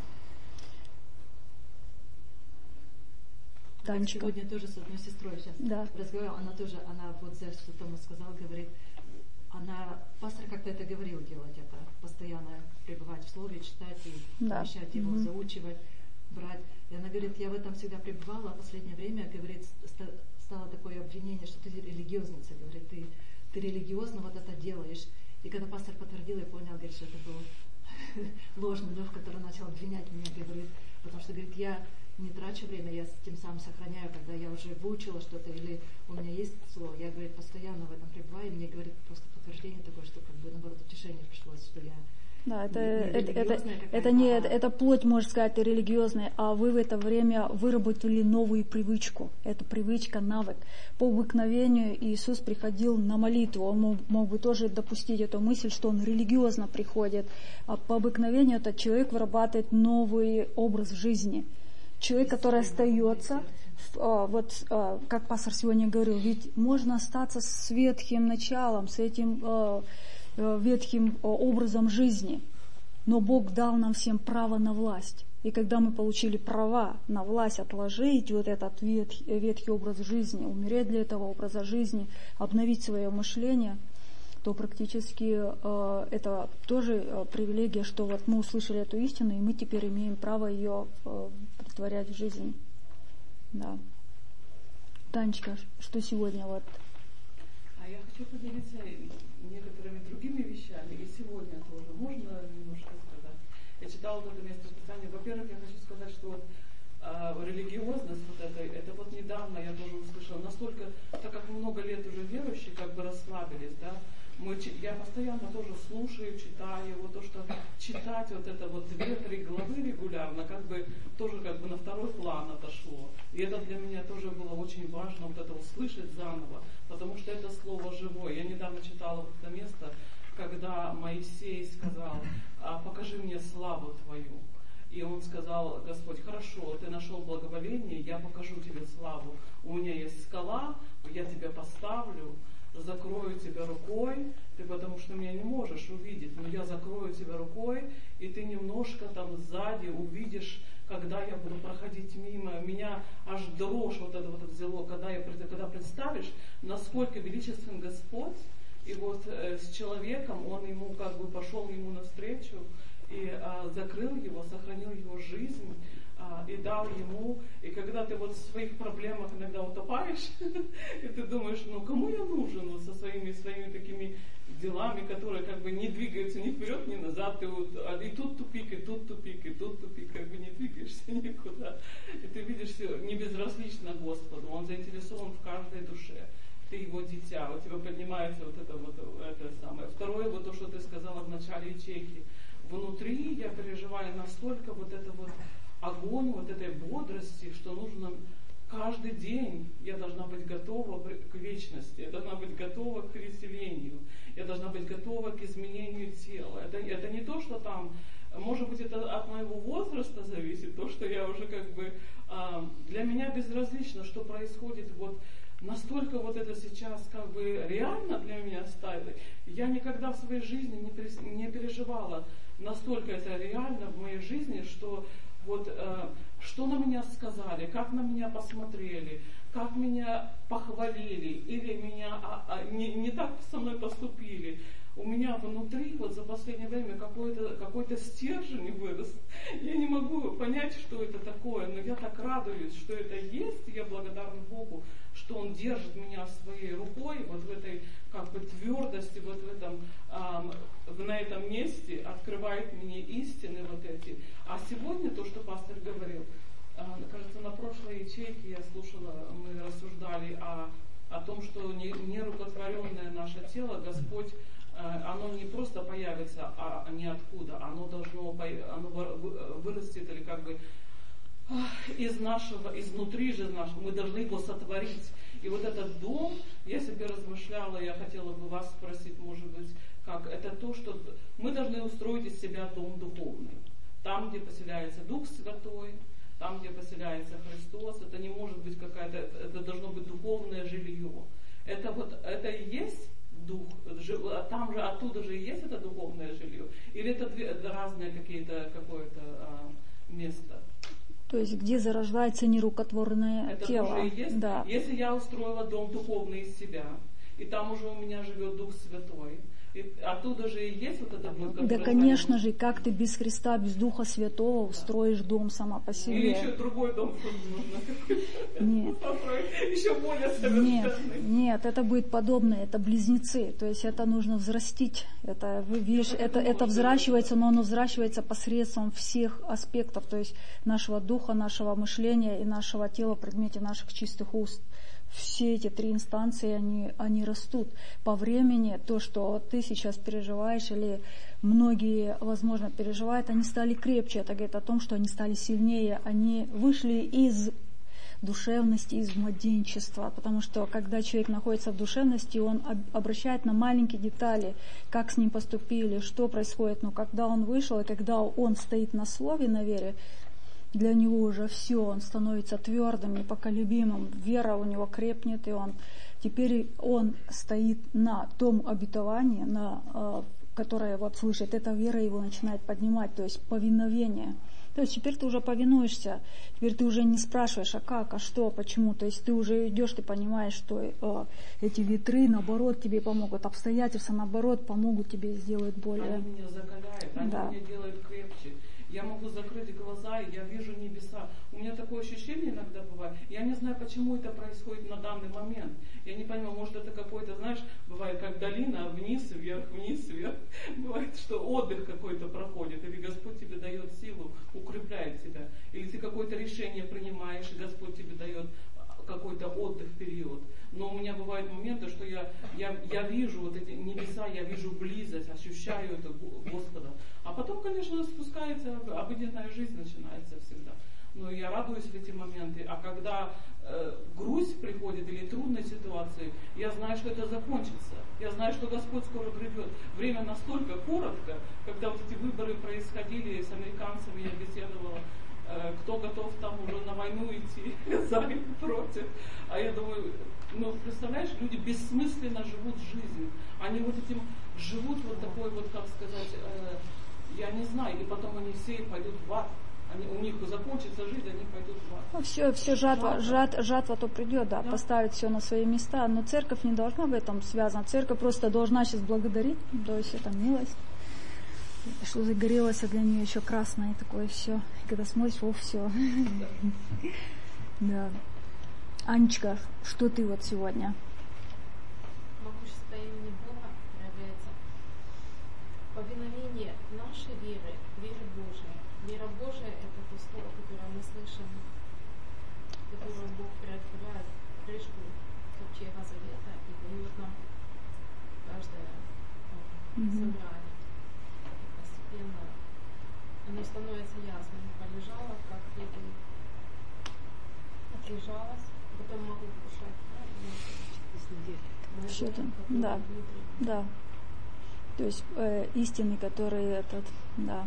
Танечка. Сегодня тоже с одной сестрой сейчас да. разговаривала, она тоже, она вот за что Томас сказал, говорит, она, пастор как-то это говорил делать, это постоянно пребывать в слове, читать и да. помещать его, mm-hmm. заучивать, брать. И она говорит, я в этом всегда пребывала, а в последнее время, говорит, стало такое обвинение, что ты религиозница, говорит, ты, ты религиозно вот это делаешь. И когда пастор подтвердил, я понял, говорит, что это был ложный дух, который начал обвинять меня, говорит, потому что, говорит, я не трачу время, я тем самым сохраняю, когда я уже выучила что-то, или у меня есть слово, я, говорит, постоянно в этом пребываю, и мне, говорит, просто подтверждение такое, что как бы, наоборот, утешение пришлось, что я да, это, это, это, это не это, это плоть, можно сказать, религиозная, а вы в это время выработали новую привычку. Это привычка, навык. По обыкновению Иисус приходил на молитву. Он мог, мог бы тоже допустить эту мысль, что он религиозно приходит. А по обыкновению этот человек вырабатывает новый образ жизни. Человек, который остается, вот как пастор сегодня говорил, ведь можно остаться с ветхим началом, с этим ветхим образом жизни, но Бог дал нам всем право на власть. И когда мы получили права на власть отложить вот этот ветхий, ветхий образ жизни, умереть для этого образа жизни, обновить свое мышление, то практически э, это тоже э, привилегия, что вот мы услышали эту истину, и мы теперь имеем право ее э, претворять в жизнь. Да. Танечка, что сегодня вот? А я хочу поделиться некоторыми другими вещами, и сегодня тоже. Можно немножко сказать? Я читала вот это место Писания. Во-первых, я хочу сказать, что вот, э, религиозность вот этой, это вот недавно я тоже услышала, настолько, так как мы много лет уже верующие, как бы расслабились, да, мы, я постоянно тоже слушаю, читаю, вот то, что читать вот это вот две-три главы регулярно, как бы тоже как бы на второй план отошло. И это для меня тоже было очень важно, вот это услышать заново, потому что это слово живое. Я недавно читала вот это место, когда Моисей сказал, покажи мне славу твою. И он сказал, Господь, хорошо, ты нашел благоволение, я покажу тебе славу. У меня есть скала, я тебя поставлю, закрою тебя рукой, ты потому что меня не можешь увидеть, но я закрою тебя рукой, и ты немножко там сзади увидишь, когда я буду проходить мимо, меня аж дрожь вот это вот взяло, когда, я, когда представишь, насколько величествен Господь, И вот э, с человеком он ему как бы пошел ему навстречу и а, закрыл его, сохранил его жизнь а, и дал ему. И когда ты вот в своих проблемах иногда утопаешь, и ты думаешь, ну кому я нужен вот со своими своими такими делами, которые как бы не двигаются ни вперед, ни назад, ты вот, и тут тупик, и тут тупик, и тут тупик, как бы не двигаешься никуда. И ты видишь, все не безразлично Господу, Он заинтересован в каждой душе. Ты его дитя, у тебя поднимается вот это вот это самое. Второе, вот то, что ты сказала в начале ячейки. Внутри я переживаю настолько вот это вот огонь, вот этой бодрости, что нужно каждый день я должна быть готова к вечности, я должна быть готова к переселению, я должна быть готова к изменению тела. Это, это не то, что там, может быть, это от моего возраста зависит, то, что я уже как бы, а, для меня безразлично, что происходит вот настолько вот это сейчас как бы реально для меня стало. Я никогда в своей жизни не, не переживала настолько это реально в моей жизни, что вот э, что на меня сказали, как на меня посмотрели, как меня похвалили, или меня а, а, не, не так со мной поступили. У меня внутри вот за последнее время какой-то, какой-то стержень вырос. Я не могу понять, что это такое, но я так радуюсь, что это есть, и я благодарна Богу, что Он держит меня своей рукой вот в этой как бы твердости, вот в этом, э, на этом месте, открывает мне истины вот эти. А сегодня то, что пастор говорил, э, кажется, на прошлой ячейке я слушала, мы рассуждали о, о том, что нерукотворенное наше тело Господь, оно не просто появится, а ниоткуда, оно должно оно вырастет или как бы из нашего, изнутри же нашего, мы должны его сотворить. И вот этот дом, я себе размышляла, я хотела бы вас спросить, может быть, как это то, что мы должны устроить из себя дом духовный. Там, где поселяется Дух Святой, там, где поселяется Христос, это не может быть какая-то, это должно быть духовное жилье. Это вот, это и есть дух, там же, оттуда же и есть это духовное жилье? Или это две, разные какие-то, какое-то а, место? То есть, где зарождается нерукотворное это тело. Уже есть? Да. Если я устроила дом духовный из себя, и там уже у меня живет Дух Святой, и оттуда же и есть вот это будет. Да, конечно же, как ты без Христа, без Духа Святого устроишь дом сама по себе? Или еще другой дом нужно нет. Еще более совершенный. Нет, нет, это будет подобно, это близнецы, то есть это нужно взрастить, это, видишь, это, это взращивается, но оно взращивается посредством всех аспектов, то есть нашего духа, нашего мышления и нашего тела в предмете наших чистых уст. Все эти три инстанции, они, они растут. По времени то, что ты сейчас переживаешь, или многие, возможно, переживают, они стали крепче. Это говорит о том, что они стали сильнее, они вышли из душевности, из младенчества. Потому что, когда человек находится в душевности, он обращает на маленькие детали, как с ним поступили, что происходит. Но когда он вышел, и когда он стоит на слове, на вере, для него уже все, он становится твердым, непоколебимым, вера у него крепнет, и он теперь он стоит на том обетовании, на, которое вот слышит, эта вера его начинает поднимать, то есть повиновение. То есть теперь ты уже повинуешься, теперь ты уже не спрашиваешь, а как, а что, почему, то есть ты уже идешь, ты понимаешь, что э, эти ветры, наоборот, тебе помогут, обстоятельства, наоборот, помогут тебе сделать более... Они меня закаляют, они да. меня делают крепче. Я могу закрыть глаза, и я вижу небеса. У меня такое ощущение иногда бывает. Я не знаю, почему это происходит на данный момент. Я не понимаю, может это какой-то, знаешь, бывает как долина, вниз, вверх, вниз, вверх. Бывает, что отдых какой-то проходит, или Господь тебе дает силу, укрепляет тебя. Или ты какое-то решение принимаешь, и Господь тебе дает какой-то отдых, период. Но у меня бывают моменты, что я, я, я вижу вот эти небеса, я вижу близость, ощущаю это Господа. А потом, конечно, спускается, обыденная жизнь начинается всегда. Но я радуюсь в эти моменты. А когда э, грусть приходит или трудные ситуации, я знаю, что это закончится. Я знаю, что Господь скоро придет. Время настолько коротко, когда вот эти выборы происходили с американцами, я беседовала, кто готов там уже на войну идти, за и против. А я думаю, ну, представляешь, люди бессмысленно живут жизнь. Они вот этим живут вот такой вот, как сказать, э, я не знаю, и потом они все пойдут в ад. они, у них закончится жизнь, они пойдут в ад. Ну, все, все жатва, жат, жатва то придет, да, да, поставить все на свои места. Но церковь не должна в этом связана. Церковь просто должна сейчас благодарить, то есть это милость. Что загорелось, а для нее еще красное и такое все. И когда смотришь, о, все. Да. Анечка, что ты вот сегодня? Могущество имени Бога проявляется повиновение нашей веры, веры Божией. Вера Божия — это то слово, которое мы слышим, которое Бог приоткрывает крышку Ковчега Завета и дает нам каждое mm-hmm. собрание. И постепенно оно становится ясным. Полежало, как еды, отлежалось, потом могу кушать. Да, что-то, да, да. То есть э, истины, которые этот, да.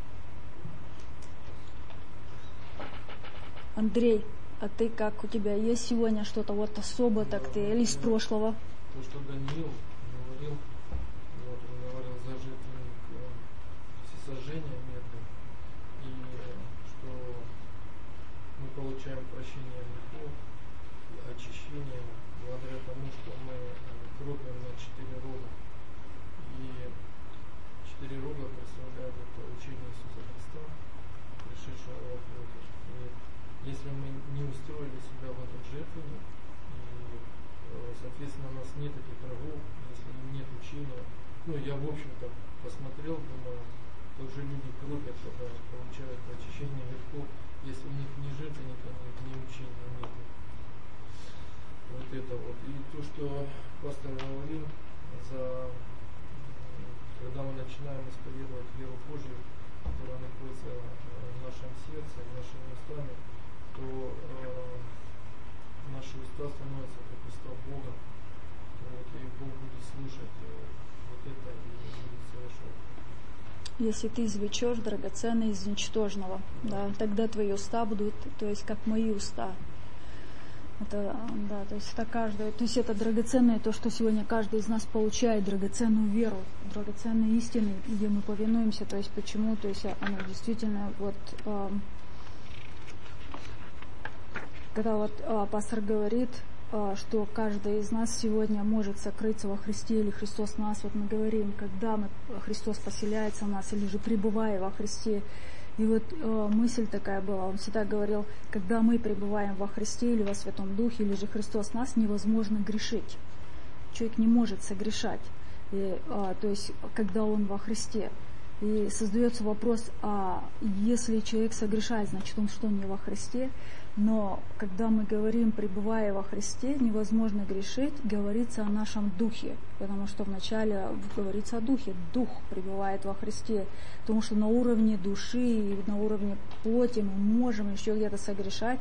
Андрей, а ты как, у тебя есть сегодня что-то вот особо, так ты, или из прошлого? То, что Даниил говорил, вот он говорил за жертвенник всесожжения медным, и что мы получаем прощение грехов, очищение благодаря тому, что мы кропим на четыре рога. И четыре рога представляют это учение Иисуса Христа, пришедшего во плоти. Если мы не устроили себя в этот жертвенник, и, соответственно, у нас нет этих рогов, если нет учения, ну, я, в общем-то, посмотрел, думаю, также люди кропят, когда получают очищение грехов, если у них ни жертвенника нет, ни учения нет. Вот это вот. И то, что пастор говорил, за, когда мы начинаем исповедовать веру Божию, которая находится в нашем сердце, в нашими устами, то э, наши уста становятся как уста Бога. Вот, и Бог будет слышать э, вот это и будет совершать. Если ты извлечешь драгоценное из ничтожного, да. Да, тогда твои уста будут, то есть как мои уста. Это, да, то есть это каждое, то есть это драгоценное, то, что сегодня каждый из нас получает, драгоценную веру, драгоценные истины, где мы повинуемся, то есть почему, то есть оно действительно вот, э, когда вот э, пастор говорит, э, что каждый из нас сегодня может сокрыться во Христе, или Христос в нас, вот мы говорим, когда мы, Христос поселяется в нас, или же пребывая во Христе. И вот э, мысль такая была, он всегда говорил, когда мы пребываем во Христе или во Святом Духе, или же Христос в нас, невозможно грешить. Человек не может согрешать, и, э, то есть когда он во Христе. И создается вопрос, а если человек согрешает, значит он что, не во Христе? Но когда мы говорим, пребывая во Христе, невозможно грешить, говорится о нашем духе, потому что вначале говорится о духе, дух пребывает во Христе, потому что на уровне души и на уровне плоти мы можем еще где-то согрешать,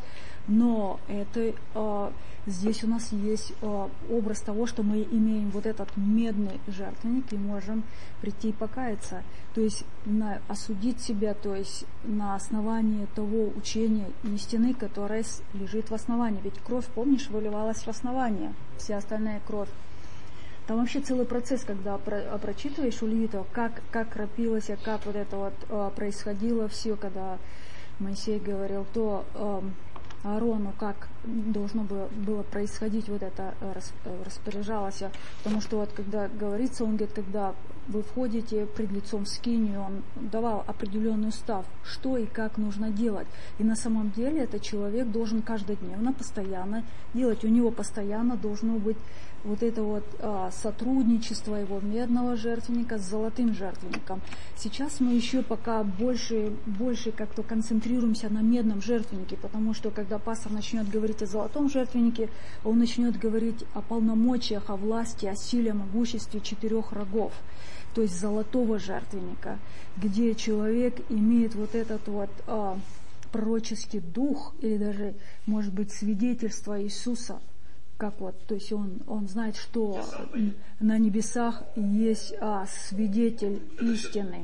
но это э, здесь у нас есть э, образ того, что мы имеем вот этот медный жертвенник и можем прийти и покаяться, то есть на, осудить себя, то есть на основании того учения истины, которое лежит в основании. Ведь кровь, помнишь, выливалась в основание, вся остальная кровь. Там вообще целый процесс, когда про, прочитываешь у левитов, как, как кропилось, как вот это вот э, происходило все, когда Моисей говорил, то э, Аарону, как должно было, было происходить вот это, э, распоряжалось. Потому что вот когда говорится, он говорит, когда вы входите пред лицом в скинию, он давал определенный устав, что и как нужно делать. И на самом деле этот человек должен каждодневно, постоянно делать. У него постоянно должно быть вот это вот а, сотрудничество его медного жертвенника с золотым жертвенником. Сейчас мы еще пока больше, больше как-то концентрируемся на медном жертвеннике, потому что когда пастор начнет говорить о золотом жертвеннике, он начнет говорить о полномочиях, о власти, о силе, о могуществе четырех рогов, то есть золотого жертвенника, где человек имеет вот этот вот а, пророческий дух, или даже, может быть, свидетельство Иисуса, как вот, то есть он, он знает, что на небесах есть а, свидетель истины.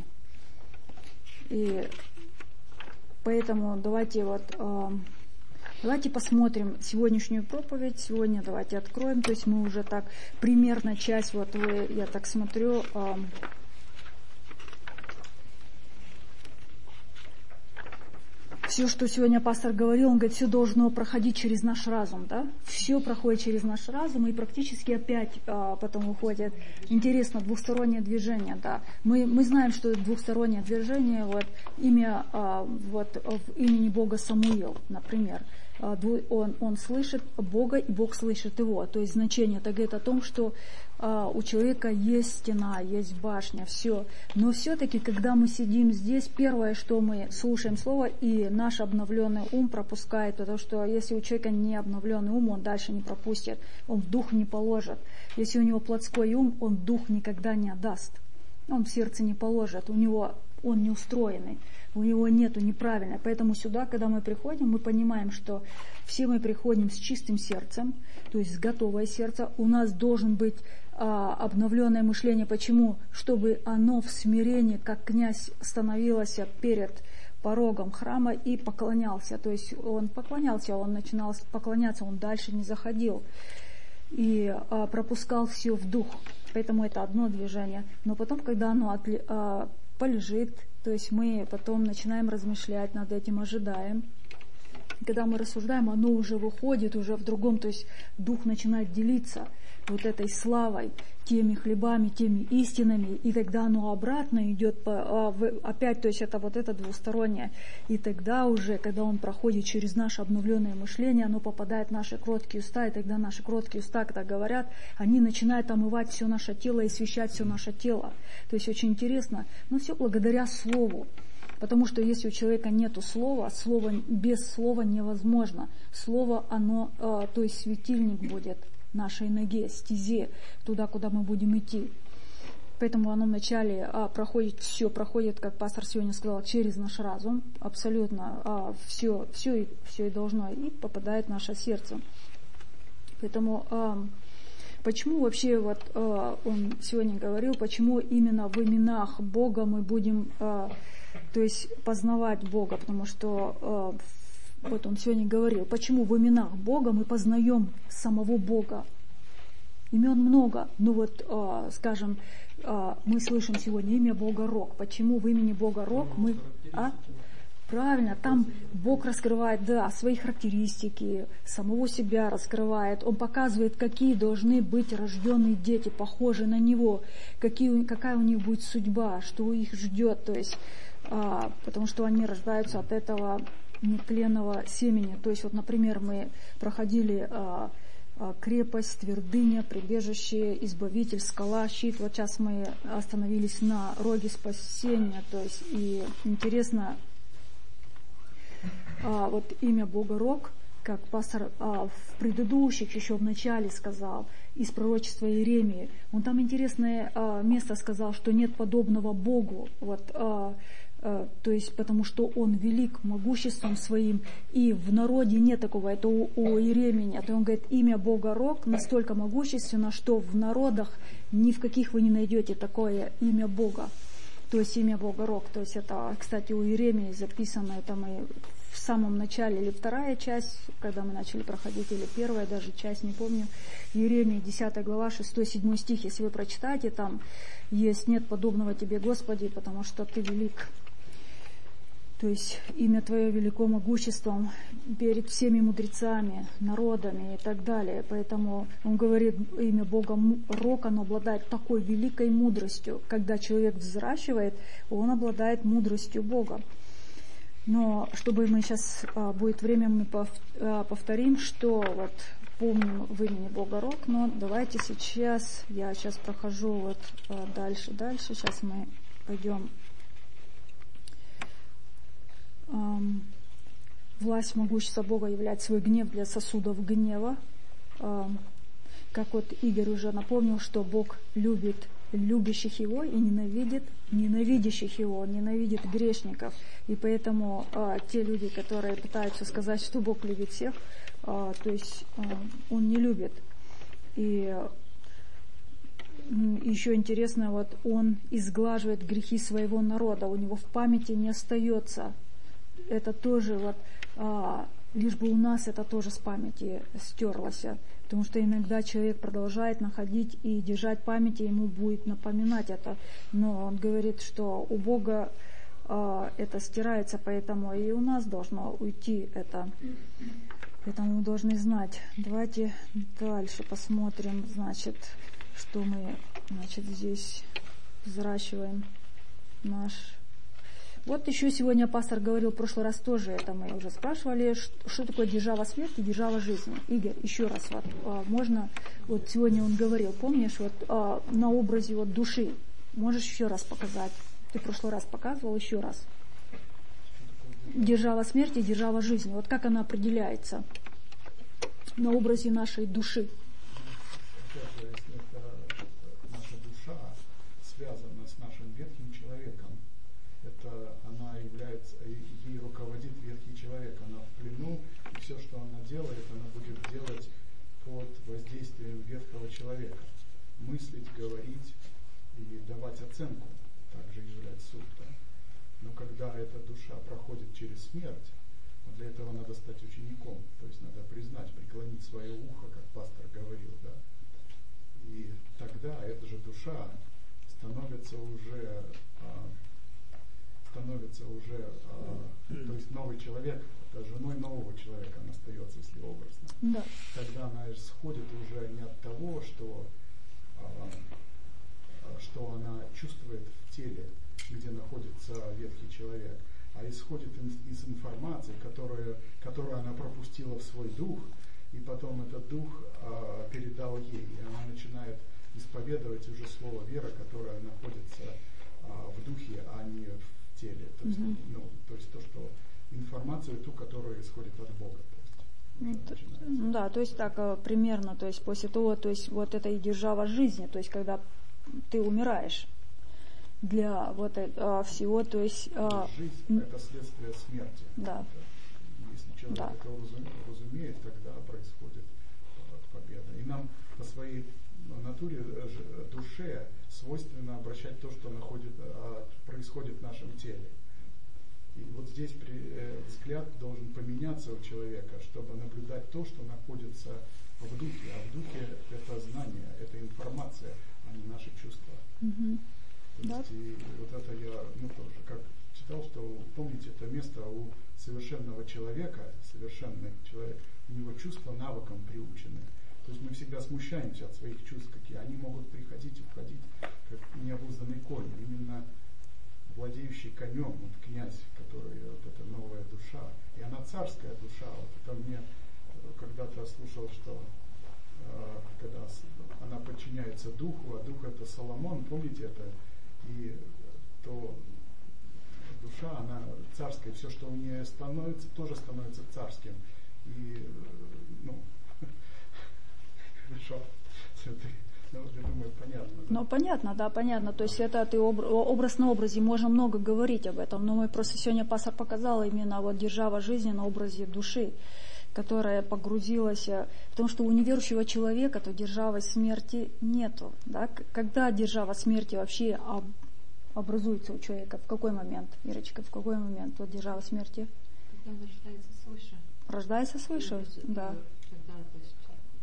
И поэтому давайте вот а, давайте посмотрим сегодняшнюю проповедь. Сегодня давайте откроем. То есть мы уже так примерно часть, вот вы, я так смотрю, а, все, что сегодня пастор говорил, он говорит, все должно проходить через наш разум, да? Все проходит через наш разум, и практически опять а, потом уходит. Интересно, двухстороннее движение, да. Мы, мы знаем, что это двухстороннее движение, вот, имя, а, вот, в имени Бога Самуил, например. Он, он слышит Бога, и Бог слышит его. То есть значение это говорит о том, что а, у человека есть стена, есть башня, все. Но все-таки, когда мы сидим здесь, первое, что мы слушаем слово, и наш обновленный ум пропускает, потому что если у человека не обновленный ум, он дальше не пропустит, он в дух не положит. Если у него плотской ум, он дух никогда не отдаст. Он в сердце не положит, у него он не устроенный. У него нету неправильно. Поэтому сюда, когда мы приходим, мы понимаем, что все мы приходим с чистым сердцем, то есть с готовое сердце. У нас должен быть а, обновленное мышление. Почему? Чтобы оно в смирении, как князь, становилось перед порогом храма и поклонялся. То есть он поклонялся, он начинал поклоняться, он дальше не заходил. И а, пропускал все в дух. Поэтому это одно движение. Но потом, когда оно отли, а, полежит, то есть мы потом начинаем размышлять над этим, ожидаем. Когда мы рассуждаем, оно уже выходит, уже в другом, то есть дух начинает делиться вот этой славой, теми хлебами, теми истинами, и тогда оно обратно идет по, опять, то есть это вот это двустороннее. И тогда уже, когда он проходит через наше обновленное мышление, оно попадает в наши кроткие уста, и тогда наши кроткие уста, когда говорят, они начинают омывать все наше тело и освещать все наше тело. То есть очень интересно, но все благодаря слову. Потому что если у человека нету слова, слово без слова невозможно. Слово, оно, э, то есть светильник будет нашей ноге, стезе, туда, куда мы будем идти. Поэтому оно вначале а, проходит, все проходит, как пастор сегодня сказал, через наш разум, абсолютно а, все, все, все и должно, и попадает в наше сердце. Поэтому а, почему вообще, вот а, он сегодня говорил, почему именно в именах Бога мы будем, а, то есть познавать Бога, потому что а, вот он сегодня говорил, почему в именах Бога мы познаем самого Бога. Имен много, но вот, э, скажем, э, мы слышим сегодня имя Бога Рок. Почему в имени Бога Рок мы... А? Правильно, там Бог раскрывает, да, свои характеристики, самого себя раскрывает. Он показывает, какие должны быть рожденные дети, похожие на Него, какие, какая у них будет судьба, что их ждет. То есть, э, потому что они рождаются от этого нетленного семени. То есть, вот, например, мы проходили а, а, крепость, твердыня, прибежище, избавитель, скала, щит. Вот сейчас мы остановились на роге спасения. То есть, и интересно, а, вот имя Бога Рог, как пастор а, в предыдущих, еще в начале сказал, из пророчества Иеремии, он там интересное а, место сказал, что нет подобного Богу. Вот, а, то есть, потому что он велик могуществом своим, и в народе нет такого, это у, у Иеремии нет. И он говорит, имя Бога Рог настолько могущественно, что в народах ни в каких вы не найдете такое имя Бога. То есть имя Бога Рог. То есть это, кстати, у Иеремии записано, это мы в самом начале, или вторая часть, когда мы начали проходить, или первая даже часть, не помню, Иеремии, десятая глава, шестой-седьмой стих, если вы прочитаете, там есть, нет подобного тебе, Господи, потому что ты велик. То есть имя Твое велико могуществом перед всеми мудрецами, народами и так далее. Поэтому он говорит, имя Бога Рок, оно обладает такой великой мудростью. Когда человек взращивает, он обладает мудростью Бога. Но чтобы мы сейчас, будет время, мы повторим, что вот помним в имени Бога Рок, но давайте сейчас, я сейчас прохожу вот дальше, дальше, сейчас мы пойдем. Um, власть могущества Бога является свой гнев для сосудов гнева. Um, как вот Игорь уже напомнил, что Бог любит любящих Его и ненавидит ненавидящих Его, Он ненавидит грешников. И поэтому uh, те люди, которые пытаются сказать, что Бог любит всех, uh, то есть uh, Он не любит. И uh, еще интересно, вот Он изглаживает грехи своего народа, у Него в памяти не остается. Это тоже вот, а, лишь бы у нас это тоже с памяти стерлось, потому что иногда человек продолжает находить и держать память, и ему будет напоминать это. Но он говорит, что у Бога а, это стирается, поэтому и у нас должно уйти это. Поэтому мы должны знать. Давайте дальше посмотрим, значит, что мы, значит, здесь взращиваем наш. Вот еще сегодня пастор говорил, в прошлый раз тоже это мы уже спрашивали, что, что такое держава смерти, держава жизни. Игорь, еще раз, вот, а, можно, вот сегодня он говорил, помнишь, вот а, на образе вот души, можешь еще раз показать? Ты в прошлый раз показывал, еще раз. Держава смерти, держава жизни. Вот как она определяется на образе нашей души? Если это наша душа связана с нашим ветхим человеком, это она является, ей руководит ветхий человек, она в плену, и все, что она делает, она будет делать под воздействием ветхого человека. Мыслить, говорить и давать оценку также является суд. Да? Но когда эта душа проходит через смерть, вот для этого надо стать учеником, то есть надо признать, преклонить свое ухо, как пастор говорил, да. И тогда эта же душа становится уже, а, становится уже, а, то есть новый человек, это женой нового человека она остается, если образно. Да. Тогда она исходит уже не от того, что, а, что она чувствует в теле, где находится ветхий человек, а исходит из информации, которую, которую она пропустила в свой дух, и потом этот дух а, передал ей, и она начинает исповедовать уже слово вера, которое находится а, в духе, а не в теле. То есть, mm-hmm. ну, то есть то, что информацию ту, которая исходит от Бога. То есть, ну, да, то есть так примерно, то есть после того, то есть вот это и держава жизни, то есть когда ты умираешь для вот этого всего, то есть... Жизнь — это следствие смерти. Да. Это, если человек да. это разумеет, тогда происходит победа. И нам по своей натуре, душе свойственно обращать то, что находит, происходит в нашем теле. И вот здесь при, э, взгляд должен поменяться у человека, чтобы наблюдать то, что находится в духе. А в духе это знание, это информация, а не наши чувства. Mm-hmm. То да. есть, и вот это я ну, тоже как читал, что, помните, это место у совершенного человека, совершенный человек, у него чувства навыкам приучены. То есть мы всегда смущаемся от своих чувств, какие они могут приходить и уходить, как необузданный конь. Именно владеющий конем, вот князь, который, вот эта новая душа, и она царская душа. Вот это мне когда-то слушал, что э, когда она подчиняется духу, а дух это Соломон, помните это, и то душа, она царская, все, что у нее становится, тоже становится царским. И, ну, хорошо, ну, я думаю, понятно. Да? Ну, понятно, да, понятно. То есть это ты об, образ на образе, можно много говорить об этом, но мы просто сегодня пастор показал именно вот держава жизни на образе души, которая погрузилась, потому что у неверующего человека то державы смерти нету. Да? Когда держава смерти вообще об, образуется у человека? В какой момент, Ирочка, в какой момент вот держава смерти? Когда он рождается свыше. Рождается свыше, есть, да. Когда, то есть,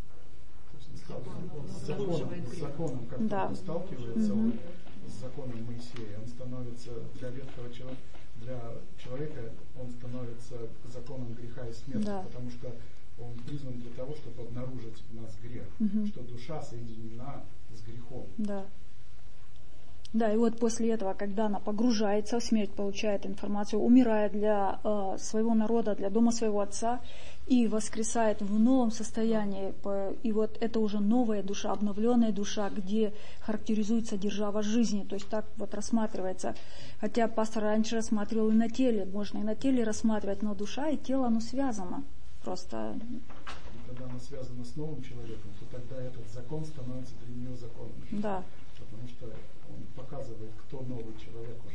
с законом, с законом как да. он сталкивается, mm-hmm. он, с законом Моисея, он становится для ветхого человека, для человека он становится законом греха и смерти, да. потому что он призван для того, чтобы обнаружить в нас грех, mm-hmm. что душа соединена с грехом. Да. Да, и вот после этого, когда она погружается в смерть, получает информацию, умирает для э, своего народа, для дома своего отца, и воскресает в новом состоянии. И вот это уже новая душа, обновленная душа, где характеризуется держава жизни. То есть так вот рассматривается. Хотя пастор раньше рассматривал и на теле. Можно и на теле рассматривать, но душа и тело, оно связано. Просто... И когда оно связано с новым человеком, то тогда этот закон становится для нее законом. Да. Потому что он показывает, кто новый человек уже.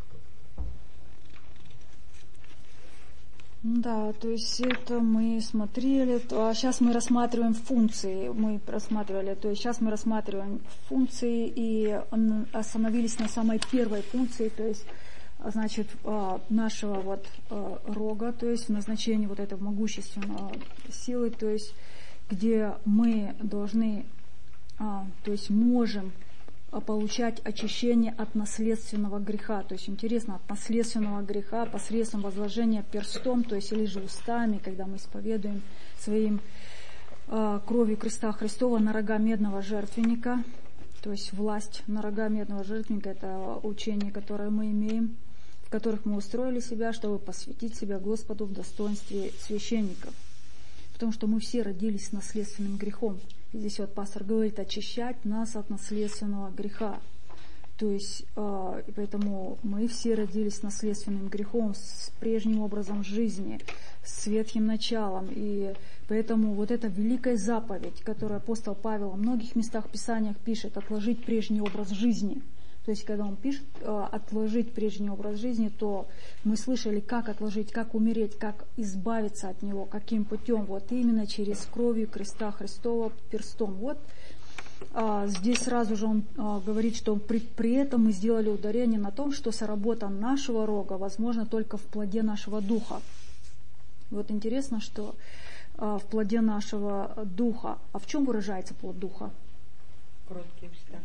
Да, то есть это мы смотрели, а сейчас мы рассматриваем функции, мы рассматривали, то есть сейчас мы рассматриваем функции и остановились на самой первой функции, то есть, значит, нашего вот рога, то есть назначение вот этой могущественной силы, то есть где мы должны, то есть можем получать очищение от наследственного греха. То есть интересно, от наследственного греха посредством возложения перстом, то есть или же устами, когда мы исповедуем своим э, кровью креста Христова на рога медного жертвенника. То есть власть на рога медного жертвенника — это учение, которое мы имеем, в которых мы устроили себя, чтобы посвятить себя Господу в достоинстве священников. Потому что мы все родились с наследственным грехом. И здесь вот пастор говорит: очищать нас от наследственного греха. То есть, э, поэтому мы все родились с наследственным грехом, с прежним образом жизни, с ветхим началом. И поэтому вот эта великая заповедь, которую апостол Павел во многих местах в Писаниях пишет: отложить прежний образ жизни. То есть, когда он пишет э, отложить прежний образ жизни, то мы слышали, как отложить, как умереть, как избавиться от него, каким путем. Вот именно через кровью креста Христова перстом. Вот э, здесь сразу же он э, говорит, что при, при этом мы сделали ударение на том, что соработа нашего рога возможна только в плоде нашего духа. Вот интересно, что э, в плоде нашего духа. А в чем выражается плод духа? Кроткие уста.